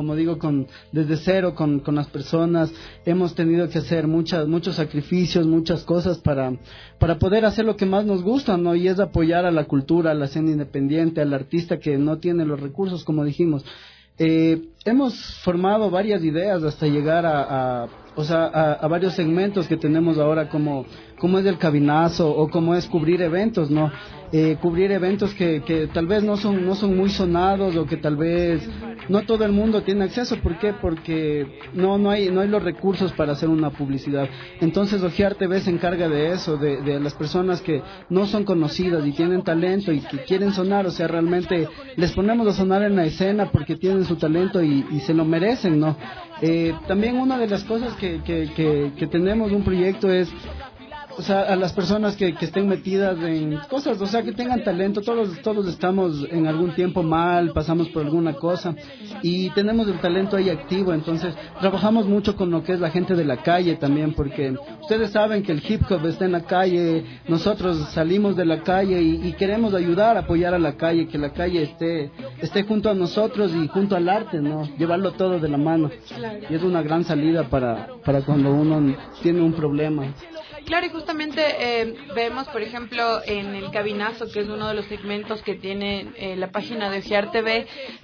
S10: desde cero con las personas, hemos tenido que hacer muchos sacrificios, muchas cosas para poder hacer lo que más nos gusta, ¿no? Y es apoyar a la cultura, a la escena independiente, al artista que no tiene los recursos, como dijimos. hemos formado varias ideas hasta llegar a varios segmentos que tenemos ahora, como es el cabinazo o como es cubrir eventos, ¿no? Cubrir eventos que tal vez no son muy sonados, o que tal vez no todo el mundo tiene acceso. ¿Por qué? Porque no hay los recursos para hacer una publicidad. Entonces Ojear TV se encarga de eso, de las personas que no son conocidas y tienen talento y que quieren sonar. O sea, realmente les ponemos a sonar en la escena porque tienen su talento y se lo merecen, ¿no? También una de las cosas que tenemos un proyecto es, o sea, a las personas que estén metidas en cosas, o sea, que tengan talento. Todos estamos en algún tiempo mal, pasamos por alguna cosa y tenemos el talento ahí activo. Entonces trabajamos mucho con lo que es la gente de la calle también, porque ustedes saben que el hip hop está en la calle. Nosotros salimos de la calle y queremos ayudar, apoyar a la calle, que la calle esté junto a nosotros y junto al arte, ¿no? Llevarlo todo de la mano. Y es una gran salida para cuando uno tiene un problema.
S1: Claro, y justamente vemos, por ejemplo, en el cabinazo, que es uno de los segmentos que tiene la página de Ojear TV,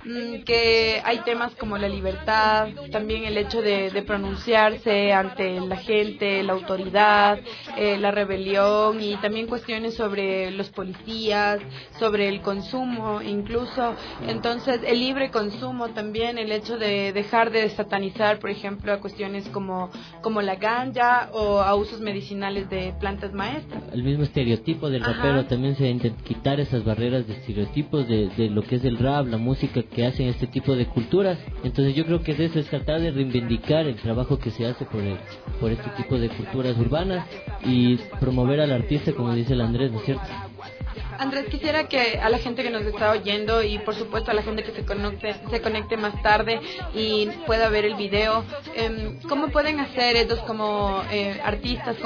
S1: que hay temas como la libertad, también el hecho de pronunciarse ante la gente, la autoridad, la rebelión, y también cuestiones sobre los policías, sobre el consumo incluso. Entonces, el libre consumo también, el hecho de dejar de satanizar, por ejemplo, a cuestiones como la ganja o a usos medicinales de plantas maestras.
S11: El mismo estereotipo del rapero, también se intenta quitar esas barreras de estereotipos de lo que es el rap, la música que hacen este tipo de culturas. Entonces yo creo que de eso es tratar de reivindicar el trabajo que se hace por este tipo de culturas urbanas y promover al artista, como dice el Andrés, ¿no es cierto?
S1: Andrés, quisiera que a la gente que nos está oyendo y por supuesto a la gente que se conecte más tarde y pueda ver el video, ¿cómo pueden hacer ellos como artistas,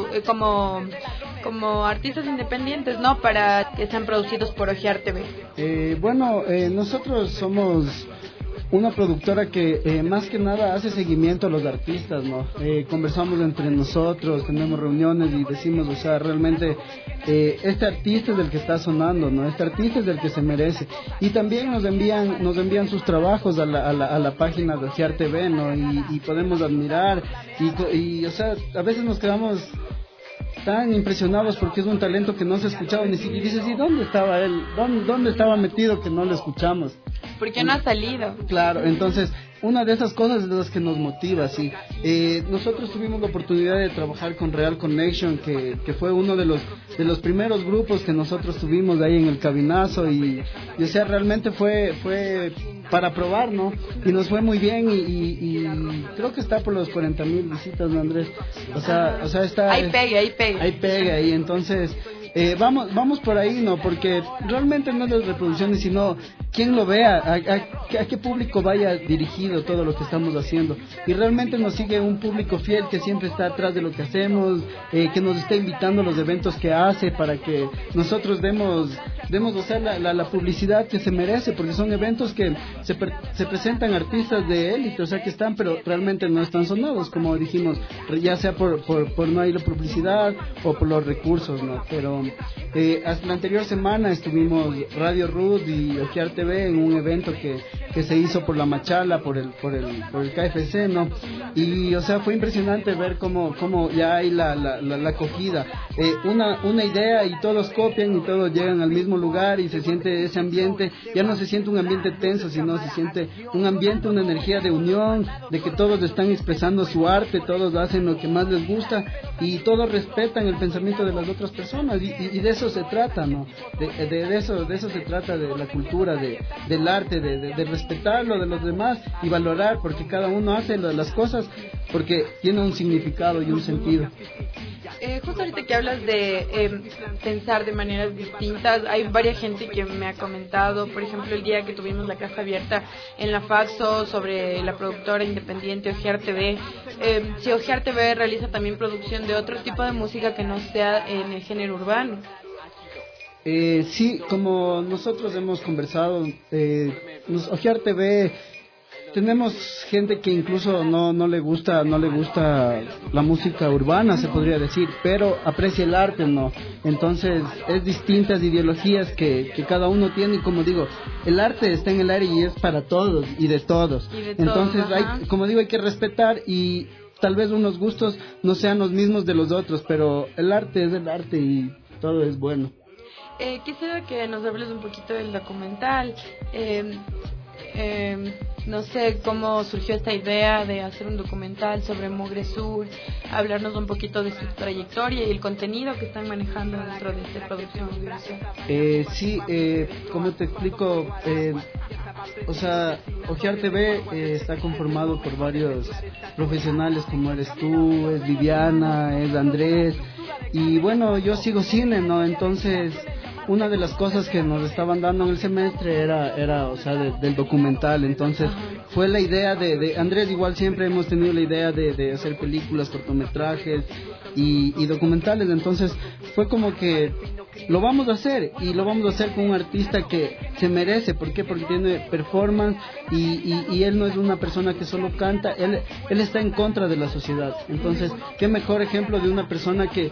S1: como artistas independientes, ¿no? Para que sean producidos por Ojear TV.
S10: Nosotros somos una productora que más que nada hace seguimiento a los artistas, ¿no? Conversamos entre nosotros, tenemos reuniones y decimos, o sea, realmente este artista es el que está sonando, ¿no? Este artista es el que se merece. Y también nos envían sus trabajos a la página de Ojear TV, ¿no? Y podemos admirar y o sea, a veces nos quedamos tan impresionados porque es un talento que no se ha escuchado ni siquiera. Y dices, ¿y dónde estaba él? ¿Dónde estaba metido que no lo escuchamos?
S1: ¿Por qué no ha salido?
S10: Claro, entonces una de esas cosas es de las que nos motiva, sí. Nosotros tuvimos la oportunidad de trabajar con Real Connection, que fue uno de los primeros grupos que nosotros tuvimos ahí en el cabinazo, y o sea, realmente fue para probar, ¿no? Y nos fue muy bien y creo que está por los 40,000 visitas, ¿no, Andrés? O sea está...
S1: Ahí pega,
S10: y entonces... vamos por ahí, ¿no? Porque realmente no es las reproducciones, sino quién lo vea, a qué público vaya dirigido todo lo que estamos haciendo. Y realmente nos sigue un público fiel que siempre está atrás de lo que hacemos, que nos está invitando a los eventos que hace para que nosotros demos o sea, la publicidad que se merece, porque son eventos que se presentan artistas de élite, o sea, que están, pero realmente no están sonados, como dijimos, ya sea por no ir la publicidad o por los recursos, ¿no? Pero hasta la anterior semana estuvimos Radio Ruth y Ojear TV en un evento que se hizo por la Machala, por el KFC, ¿no? Y o sea, fue impresionante ver cómo ya hay la acogida, una idea y todos copian y todos llegan al mismo lugar y se siente ese ambiente. Ya no se siente un ambiente tenso, sino se siente un ambiente, una energía de unión, de que todos están expresando su arte, todos hacen lo que más les gusta y todos respetan el pensamiento de las otras personas. Y de eso se trata, ¿no? De eso se trata, de la cultura, del arte, de respetar lo de los demás y valorar, porque cada uno hace las cosas porque tiene un significado y un sentido.
S1: Justo ahorita que hablas de pensar de maneras distintas, hay varias gente que me ha comentado, por ejemplo, el día que tuvimos la casa abierta en la Faxo sobre la productora independiente Ojear TV, si Ojear TV realiza también producción de otro tipo de música que no sea en el género urbano.
S10: Sí, como nosotros hemos conversado, Ojear TV tenemos gente que incluso no le gusta la música urbana, se podría decir, pero aprecia el arte, ¿no? Entonces es distintas ideologías que cada uno tiene, y como digo, el arte está en el aire y es para todos y de todos. Entonces hay que respetar, y tal vez unos gustos no sean los mismos de los otros, pero el arte es el arte y todo es bueno.
S1: Quisiera que nos hables un poquito del documental. No sé cómo surgió esta idea de hacer un documental sobre Mugre Sur, hablarnos un poquito de su trayectoria y el contenido que están manejando dentro de esta producción audiovisual.
S10: Como te explico, Ojear TV está conformado por varios profesionales, como eres tú, es Viviana, es Andrés, y bueno, yo sigo cine, ¿no? Entonces, una de las cosas que nos estaban dando en el semestre era del documental. Entonces fue la idea de Andrés, igual siempre hemos tenido la idea de hacer películas, cortometrajes y documentales. Entonces fue como que lo vamos a hacer, y lo vamos a hacer con un artista que se merece. ¿Por qué? Porque tiene performance y él no es una persona que solo canta, él está en contra de la sociedad. Entonces, qué mejor ejemplo de una persona que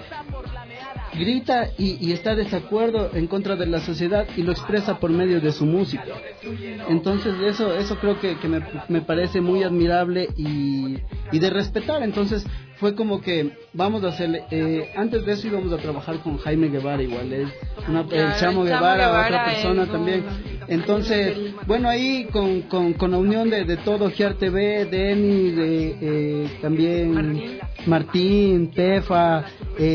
S10: grita y está desacuerdo en contra de la sociedad y lo expresa por medio de su música. Entonces eso creo que me parece muy admirable y de respetar. Entonces fue como que vamos a hacerle, antes de eso íbamos a trabajar con Jaime Guevara, igual es el Chamo Guevara, otra persona también. Entonces, bueno, ahí con la unión de todo, Ojear TV, Denny, también Martín, Tefa,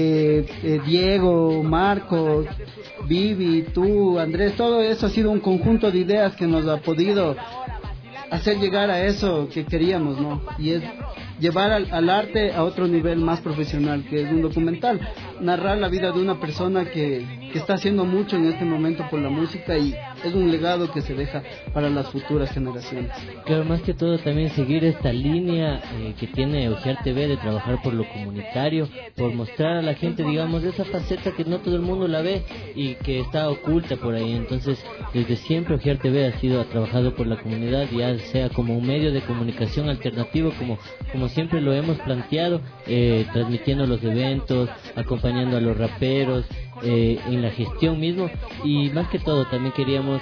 S10: Diego, Marco, Vivi, tú, Andrés, todo eso ha sido un conjunto de ideas que nos ha podido hacer llegar a eso que queríamos, ¿no? Y es llevar al arte a otro nivel más profesional, que es un documental, narrar la vida de una persona que está haciendo mucho en este momento por la música, y es un legado que se deja para las futuras generaciones.
S11: Claro, más que todo también seguir esta línea que tiene Ojear TV de trabajar por lo comunitario, por mostrar a la gente, digamos, esa faceta que no todo el mundo la ve y que está oculta por ahí. Entonces, desde siempre Ojear TV ha trabajado por la comunidad, ya sea como un medio de comunicación alternativo, como siempre lo hemos planteado, transmitiendo los eventos, acompañando a los raperos, en la gestión mismo, y más que todo también queríamos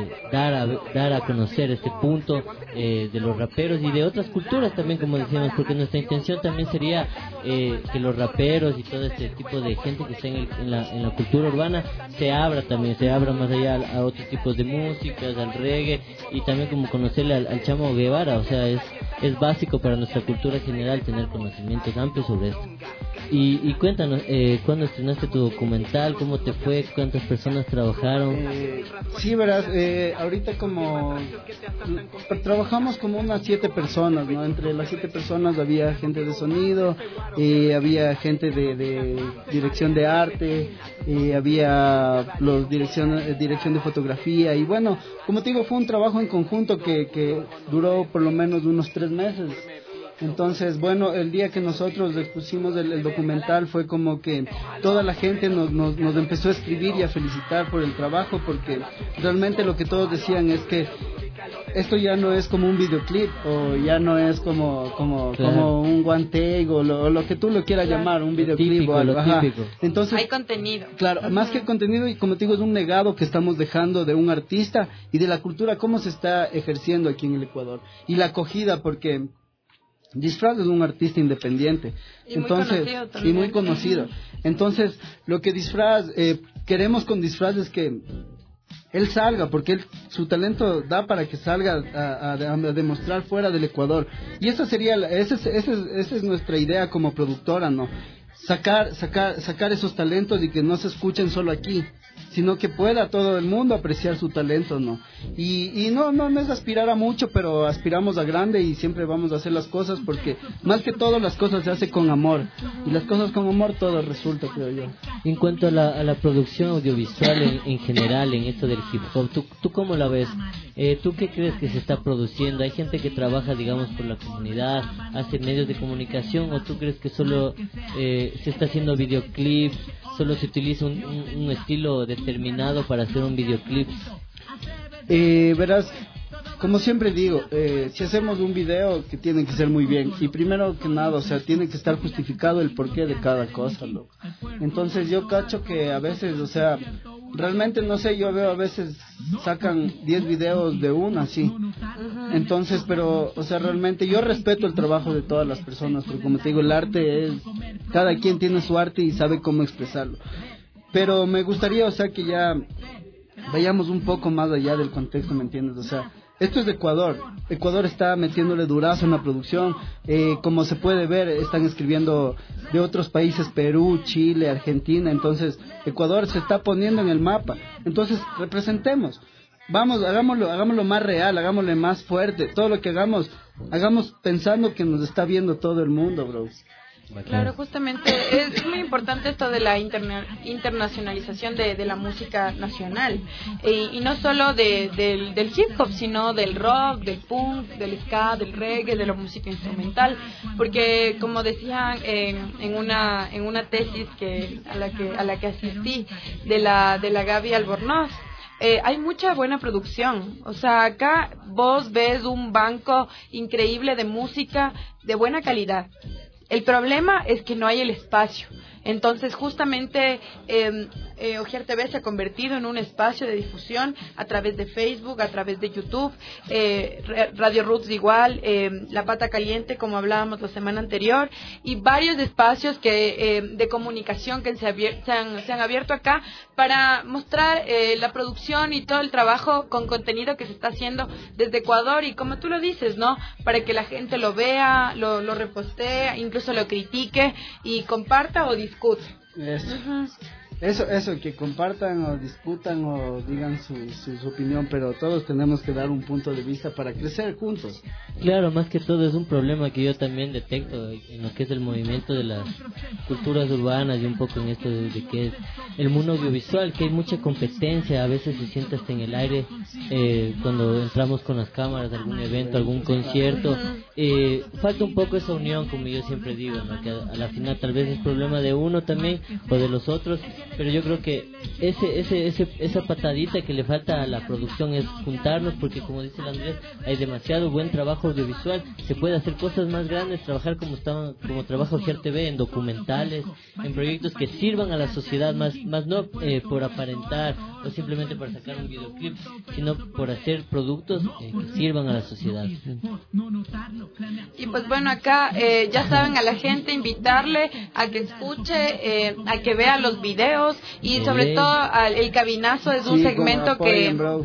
S11: dar a conocer este punto de los raperos y de otras culturas también, como decíamos, porque nuestra intención también sería que los raperos y todo este tipo de gente que está en la cultura urbana se abra más allá a otros tipos de músicas, al reggae, y también como conocerle al Chamo Guevara. O sea, es básico para nuestra cultura general tener conocimientos amplios sobre esto. Y cuéntanos, ¿cuándo estrenaste tu documental? ¿Cómo te fue? ¿Cuántas personas trabajaron?
S10: Sí, verás, ahorita trabajamos como unas 7 personas, ¿no? Entre las 7 personas había gente de sonido, había gente de dirección de arte, había dirección de fotografía, y bueno, como te digo, fue un trabajo en conjunto que duró por lo menos unos 3 meses. Entonces, bueno, el día que nosotros expusimos el documental fue como que toda la gente nos empezó a escribir y a felicitar por el trabajo, porque realmente lo que todos decían es que esto ya no es como un videoclip, o ya no es como un one take, o lo que tú lo quieras llamar, un videoclip típico, o algo. Entonces,
S1: hay contenido.
S10: Claro, más que contenido, y como te digo, es un legado que estamos dejando de un artista y de la cultura, cómo se está ejerciendo aquí en el Ecuador. Y la acogida, porque Disfraz es un artista independiente, y muy conocido. Entonces, lo que Disfraz queremos con Disfraz es que él salga, porque su talento da para que salga a demostrar fuera del Ecuador. Y esa es nuestra idea como productora, ¿no? Sacar esos talentos y que no se escuchen solo aquí, sino que pueda todo el mundo apreciar su talento, ¿no? Y no es aspirar a mucho, pero aspiramos a grande, y siempre vamos a hacer las cosas, porque más que todo las cosas se hacen con amor, y las cosas con amor todo resulta, creo yo.
S11: En cuanto a la producción audiovisual en general, en esto del hip hop, ¿tú cómo la ves? ¿Tú qué crees que se está produciendo? ¿Hay gente que trabaja, digamos, por la comunidad, hace medios de comunicación, o tú crees que solo se está haciendo videoclips, solo se utiliza un estilo determinado para hacer un videoclip?
S10: Verás, como siempre digo, si hacemos un video que tiene que ser muy bien, y primero que nada, o sea, tiene que estar justificado el porqué de cada cosa, loco. Entonces yo cacho que a veces, o sea, realmente no sé, yo veo a veces sacan 10 videos de una, así. Entonces, pero, o sea, realmente yo respeto el trabajo de todas las personas, porque como te digo, el arte es, cada quien tiene su arte y sabe cómo expresarlo. Pero me gustaría, o sea, que ya vayamos un poco más allá del contexto, ¿me entiendes? O sea, esto es de Ecuador. Ecuador está metiéndole durazo en la producción. Como se puede ver, están escribiendo de otros países, Perú, Chile, Argentina. Entonces, Ecuador se está poniendo en el mapa. Entonces, representemos. Vamos, hagámoslo más real, hagámoslo más fuerte. Todo lo que hagamos pensando que nos está viendo todo el mundo, bro.
S1: Claro, justamente es muy importante esto de la internacionalización de la música nacional, y no solo del hip hop, sino del rock, del punk, del ska, del reggae, de la música instrumental, porque como decían en una tesis a la que asistí de la Gaby Albornoz, hay mucha buena producción. O sea, acá vos ves un banco increíble de música de buena calidad. El problema es que no hay el espacio. Entonces, justamente, Ojear TV se ha convertido en un espacio de difusión a través de Facebook, a través de YouTube, Radio Roots igual, La Pata Caliente, como hablábamos la semana anterior, y varios espacios de comunicación que se han abierto acá para mostrar la producción y todo el trabajo con contenido que se está haciendo desde Ecuador, y como tú lo dices, ¿no? Para que la gente lo vea, lo repostee, incluso lo critique y comparta o discute.
S10: Eso, que compartan o discutan o digan su opinión, pero todos tenemos que dar un punto de vista para crecer juntos.
S11: Claro, más que todo es un problema que yo también detecto en lo que es el movimiento de las culturas urbanas y un poco en esto de que es el mundo audiovisual, que hay mucha competencia, a veces se siente hasta en el aire cuando entramos con las cámaras a algún evento, algún concierto. Falta un poco esa unión, como yo siempre digo, ¿no? Que a la final tal vez es problema de uno también o de los otros, pero yo creo que esa patadita que le falta a la producción es juntarnos, porque como dice el Andrés, hay demasiado buen trabajo audiovisual, se puede hacer cosas más grandes, trabajar como trabaja Ojear TV, en documentales, en proyectos que sirvan a la sociedad, más no por aparentar o simplemente para sacar un videoclip, sino por hacer productos que sirvan a la sociedad.
S1: Y pues bueno, acá ya saben, a la gente invitarle a que escuche, a que vea los videos, y sobre todo el cabinazo es un segmento que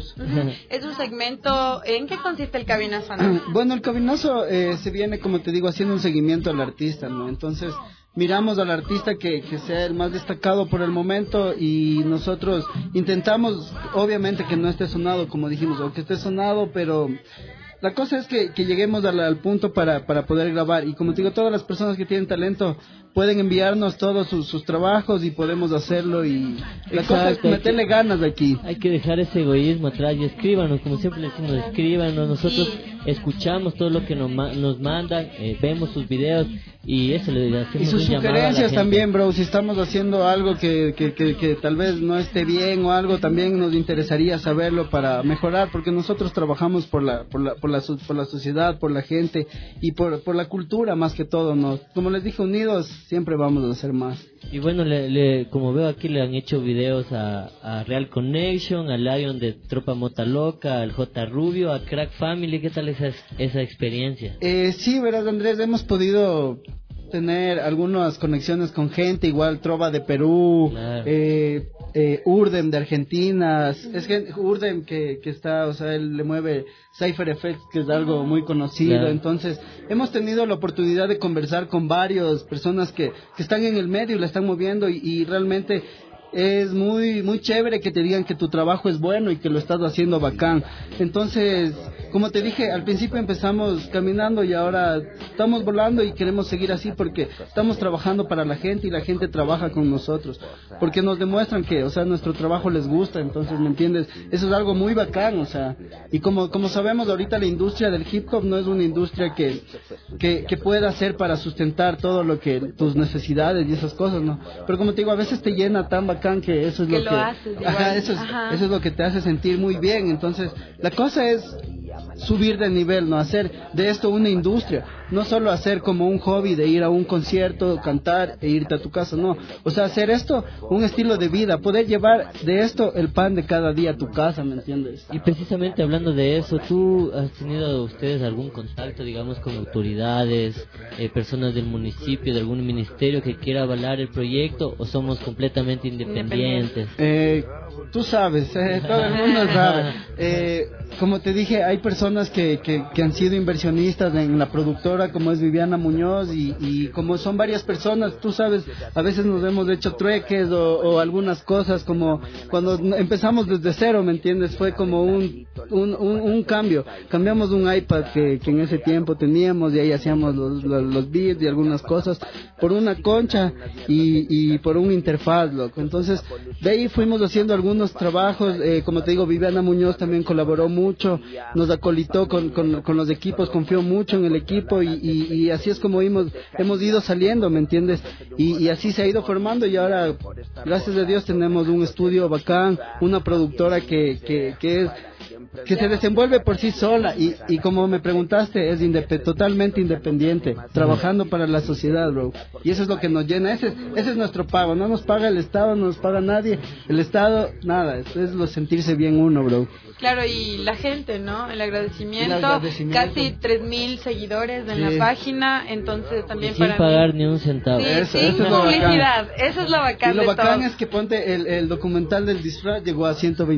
S1: es un segmento. ¿En qué consiste el cabinazo, Ana?
S10: Bueno, el cabinazo se viene, como te digo, haciendo un seguimiento al artista, ¿no? Entonces miramos al artista que sea el más destacado por el momento, y nosotros intentamos, obviamente, que no esté sonado, como dijimos, o que esté sonado, pero la cosa es que lleguemos al punto para poder grabar. Y como te digo, todas las personas que tienen talento pueden enviarnos todos sus trabajos y podemos hacerlo, y la cosa es meterle ganas aquí.
S11: Hay que dejar ese egoísmo atrás y escríbanos, como siempre le decimos, escríbanos. Nosotros escuchamos todo lo que nos mandan, vemos sus videos y eso le hacemos.
S10: Y sus sugerencias también, bro. Si estamos haciendo algo que tal vez no esté bien o algo, también nos interesaría saberlo para mejorar, porque nosotros trabajamos por la sociedad, por la gente y por la cultura más que todo, ¿no? Como les dije, unidos siempre vamos a hacer más.
S11: Y bueno, como veo aquí, le han hecho videos a Real Connection, a Lion de Tropa Mota Loca, al J Rubio, a Crack Family. ¿Qué tal esa experiencia? Sí,
S10: verás, Andrés, hemos podido tener algunas conexiones con gente, igual Trova de Perú, claro. Urdem de Argentina, es que Urdem que está, o sea, él le mueve Cypher Effects, que es algo muy conocido, claro. Entonces hemos tenido la oportunidad de conversar con varias personas que están en el medio y la están moviendo, y realmente es muy muy chévere que te digan que tu trabajo es bueno y que lo estás haciendo bacán. Entonces, como te dije, al principio empezamos caminando y ahora estamos volando, y queremos seguir así porque estamos trabajando para la gente y la gente trabaja con nosotros, porque nos demuestran que, o sea, nuestro trabajo les gusta. Entonces, ¿me entiendes? Eso es algo muy bacán, o sea, y como sabemos, ahorita la industria del hip hop no es una industria que pueda hacer para sustentar todo lo que tus necesidades y esas cosas, ¿no? Pero como te digo, a veces te llena tan bacán que eso es lo que
S1: haces,
S10: eso es lo que te hace sentir muy bien. Entonces, la cosa es subir de nivel, no hacer de esto una industria, no solo hacer como un hobby de ir a un concierto, cantar e irte a tu casa, no, o sea, hacer esto un estilo de vida, poder llevar de esto el pan de cada día a tu casa, ¿me entiendes?
S11: Y precisamente hablando de eso, ¿tú has tenido ustedes algún contacto, digamos, con autoridades, personas del municipio, de algún ministerio que quiera avalar el proyecto, o somos completamente independientes?
S10: Tú sabes, todo el mundo sabe. Como te dije, hay personas que han sido inversionistas en la productora, como es Viviana Muñoz, y como son varias personas, tú sabes, a veces nos hemos hecho trueques o algunas cosas, como cuando empezamos desde cero, ¿me entiendes? Fue como un cambio. Cambiamos un iPad que en ese tiempo teníamos, y ahí hacíamos los beats y algunas cosas, por una concha y por un interfaz, loco. Entonces, de ahí fuimos haciendo algunos trabajos, como te digo, Viviana Muñoz también colaboró mucho, nos acolitó con los equipos, confió mucho en el equipo, y así es como hemos ido saliendo, ¿me entiendes? Y así se ha ido formando, y ahora, gracias a Dios, tenemos un estudio bacán, una productora que se desenvuelve por sí sola, y como me preguntaste, es totalmente independiente, trabajando para la sociedad, bro, y eso es lo que nos llena. Ese es nuestro pago. No nos paga el Estado, no nos paga nadie, el Estado, nada, es lo sentirse bien uno, bro.
S1: Claro, y la gente, ¿no? El agradecimiento, casi 3,000 seguidores en la página, entonces también
S11: sin
S1: para
S11: pagar ni un centavo.
S1: Sí,
S10: eso
S1: sin
S10: es lo
S1: publicidad, eso es lo bacán.
S10: Y lo
S1: de
S10: bacán
S1: todo.
S10: es que ponte el documental del disfraz llegó a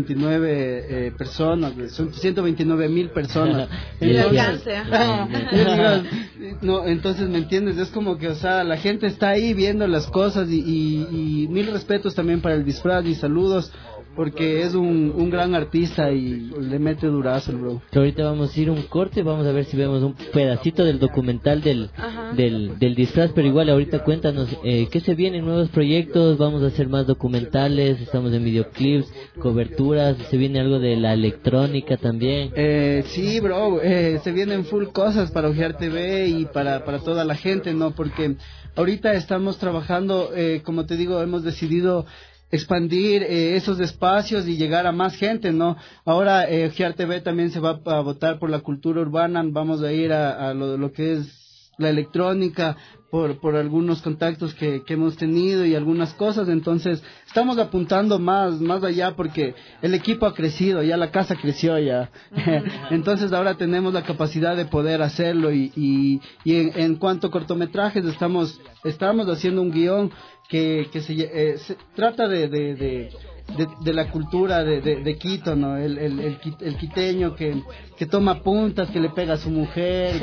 S10: 129 personas, 129,000 personas.
S1: El alcance, ajá.
S10: No, entonces, ¿me entiendes? Es como que, o sea, la gente está ahí viendo las cosas, y mil respetos también para el disfraz, y saludos, porque es un gran artista y le mete durazo, bro.
S11: Que ahorita vamos a ir un corte, vamos a ver si vemos un pedacito del documental del disfraz, pero igual ahorita cuéntanos, ¿qué se vienen? ¿Nuevos proyectos? ¿Vamos a hacer más documentales? ¿Estamos en videoclips, coberturas? ¿Se viene algo de la electrónica también?
S10: Sí, bro, se vienen full cosas para Ojear TV y para toda la gente, ¿no? Porque ahorita estamos trabajando, como te digo, hemos decidido expandir esos espacios y llegar a más gente, ¿no? Ahora Ojear TV también se va a votar por la cultura urbana, vamos a ir a lo que es la electrónica, por algunos contactos que hemos tenido y algunas cosas. Entonces estamos apuntando más allá, porque el equipo ha crecido, ya la casa creció ya. Entonces ahora tenemos la capacidad de poder hacerlo, y en cuanto a cortometrajes estamos haciendo un guión que se trata de la cultura de Quito, ¿no? El quiteño que toma puntas, que le pega a su mujer,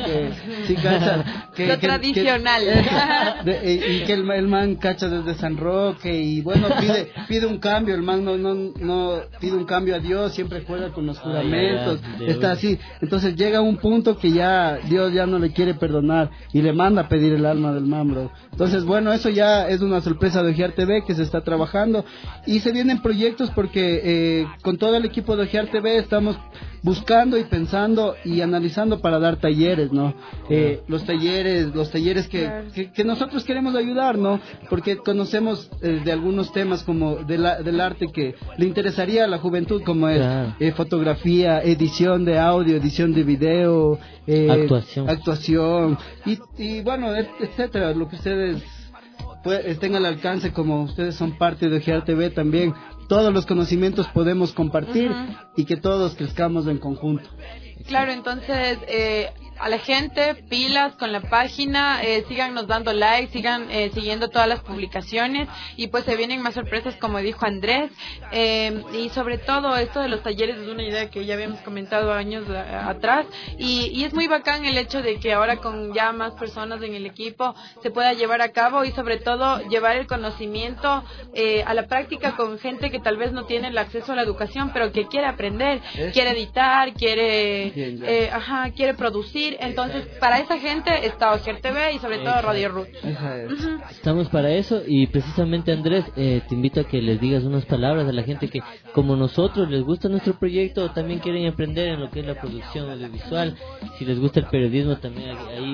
S1: lo tradicional.
S10: Y que el man cacha desde San Roque, y bueno, pide un cambio. El man no pide un cambio a Dios, siempre juega con los juramentos, está así. Entonces llega un punto que ya Dios ya no le quiere perdonar y le manda a pedir el alma del man, bro. Entonces, bueno, eso ya es una sorpresa de Ojear TV que se está trabajando, y se vienen proyectos, porque con todo el equipo de Ojear TV estamos buscando y pensando y analizando para dar talleres, ¿no? Los talleres que nosotros queremos ayudar, ¿no? Porque conocemos de algunos temas como del arte que le interesaría a la juventud, como es fotografía, edición de audio, edición de video, actuación y bueno, etcétera, lo que ustedes estén al alcance, como ustedes son parte de Ojear TV también. Todos los conocimientos podemos compartir y que todos crezcamos en conjunto.
S1: Claro, entonces a la gente, pilas con la página, síganos dando like, sigan siguiendo todas las publicaciones, y pues se vienen más sorpresas, como dijo Andrés, y sobre todo esto de los talleres es una idea que ya habíamos comentado años atrás, y es muy bacán el hecho de que ahora con ya más personas en el equipo se pueda llevar a cabo, y sobre todo llevar el conocimiento a la práctica con gente que tal vez no tiene el acceso a la educación, pero que quiere aprender, quiere editar, quiere producir. Entonces, para esa gente está Ojear TV y sobre todo Radio Roots.
S11: Estamos para eso, y precisamente, Andrés, te invito a que les digas unas palabras a la gente que, como nosotros, les gusta nuestro proyecto, también quieren aprender en lo que es la producción audiovisual. Si les gusta el periodismo, también ahí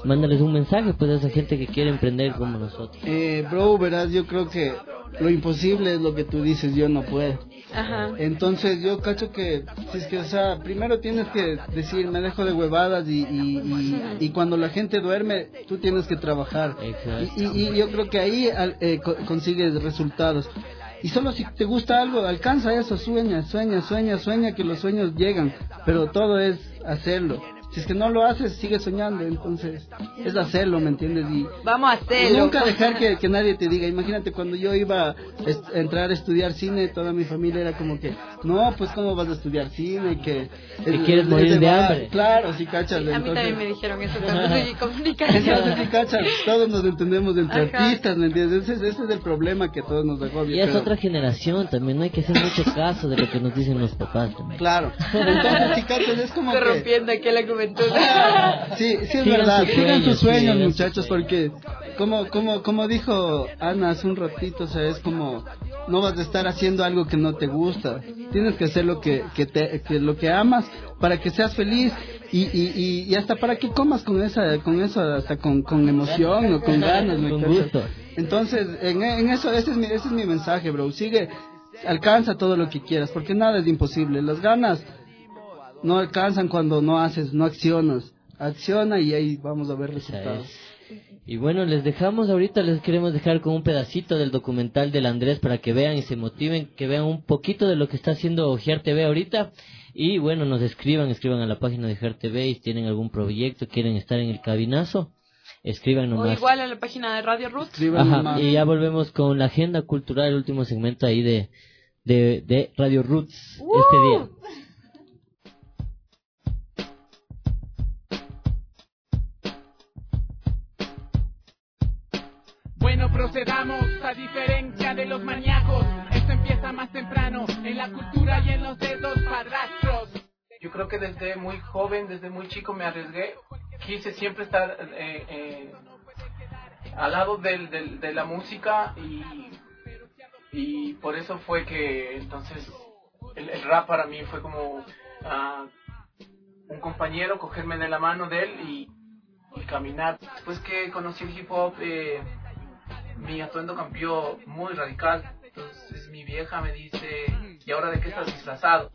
S11: mándales un mensaje pues a esa gente que quiere emprender como nosotros.
S10: Bro, verás, yo creo que lo imposible es lo que tú dices, yo no puedo.
S1: Ajá.
S10: Entonces yo cacho que, si es que, o sea, primero tienes que decir, me dejo de huevadas y cuando la gente duerme, tú tienes que trabajar. Y yo creo que ahí consigues resultados. Y solo si te gusta algo, alcanza eso, sueña que los sueños llegan, pero todo es hacerlo. Si es que no lo haces, sigue soñando, entonces es hacerlo, ¿me entiendes? Y
S1: vamos a hacerlo.
S10: Nunca dejar que nadie te diga. Imagínate, cuando yo iba a entrar a estudiar cine, toda mi familia era como que, no, pues ¿cómo vas a estudiar cine? Que
S11: ¿te quieres morir de hambre?
S10: Claro, sí, cachas.
S1: Sí, a mí también me dijeron eso cuando estudié comunicación.
S10: Entonces, sí, cachas, todos nos entendemos entre artistas, ¿me entiendes? Ese es el problema que todos nos agobia.
S11: Y es otra generación también, no hay que hacer mucho caso de lo que nos dicen los papás también.
S10: Claro, entonces, sí, cachas, es como
S1: corrompiendo aquí a la juventud.
S10: Sí, es verdad. Sigan sus sueños, muchachos, porque como dijo Ana hace un ratito, o sea, es como no vas a estar haciendo algo que no te gusta. Tienes que hacer lo que lo que amas para que seas feliz y hasta para que comas con eso, hasta con emoción o con ganas,
S11: con gusto.
S10: Entonces, en eso ese es mi mensaje, bro. Sigue, alcanza todo lo que quieras, porque nada es imposible. Las ganas no alcanzan cuando no haces, no accionas. Acciona y ahí vamos a ver resultados.
S11: Y bueno, les queremos dejar con un pedacito del documental del Andrés para que vean y se motiven, que vean un poquito de lo que está haciendo GEAR TV ahorita. Y bueno, nos escriban a la página de GEAR TV y si tienen algún proyecto, quieren estar en el cabinazo, escriban nomás.
S1: O igual a la página de Radio Roots.
S11: Ajá, y ya volvemos con la agenda cultural, el último segmento ahí de Radio Roots este día.
S3: Bueno, procedamos, a diferencia de los maníacos. Esto empieza más temprano, en la cultura y en los dedos padrastros.
S12: Yo creo que desde muy joven, desde muy chico me arriesgué. Quise siempre estar al lado de la música y por eso fue que entonces el rap para mí fue como un compañero, cogerme de la mano de él y caminar. Después que conocí el hip hop, mi atuendo cambió muy radical. Entonces mi vieja me dice, ¿y ahora de qué estás disfrazado?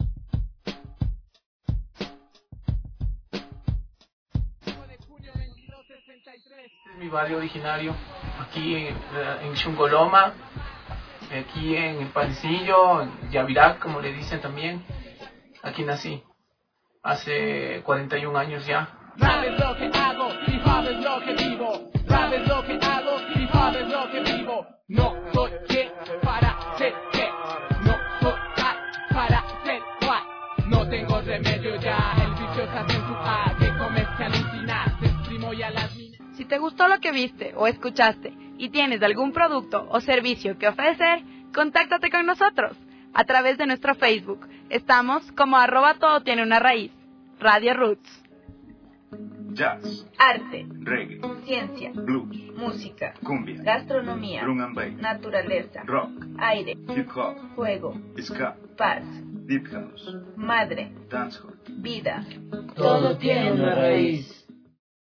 S12: Este es mi barrio originario, aquí en Chungoloma, aquí en el Pancillo, en Yavirac, como le dicen también. Aquí nací, hace 41 años ya.
S3: Rap es lo que hago, hip hop es lo que vivo. Rap es lo que hago, hip hop es lo que vivo. No soy quien para ser qué, no soy tal para ser cual. No tengo remedio ya, el vicio se acentúa, que comes que alucinar, te exprimo y a las minas.
S1: Si te gustó lo que viste o escuchaste y tienes algún producto o servicio que ofrecer, contáctate con nosotros a través de nuestro Facebook. Estamos como @todotiene-una-raíz, Radio Roots.
S13: Jazz,
S14: arte,
S13: reggae,
S14: ciencia,
S13: blues,
S14: música,
S13: cumbia,
S14: gastronomía,
S13: drum and bass,
S14: naturaleza,
S13: rock,
S14: aire,
S13: hip hop,
S14: fuego,
S13: ska,
S14: paz,
S13: deep house,
S14: madre,
S13: dancehall,
S14: vida.
S15: Todo tiene una raíz.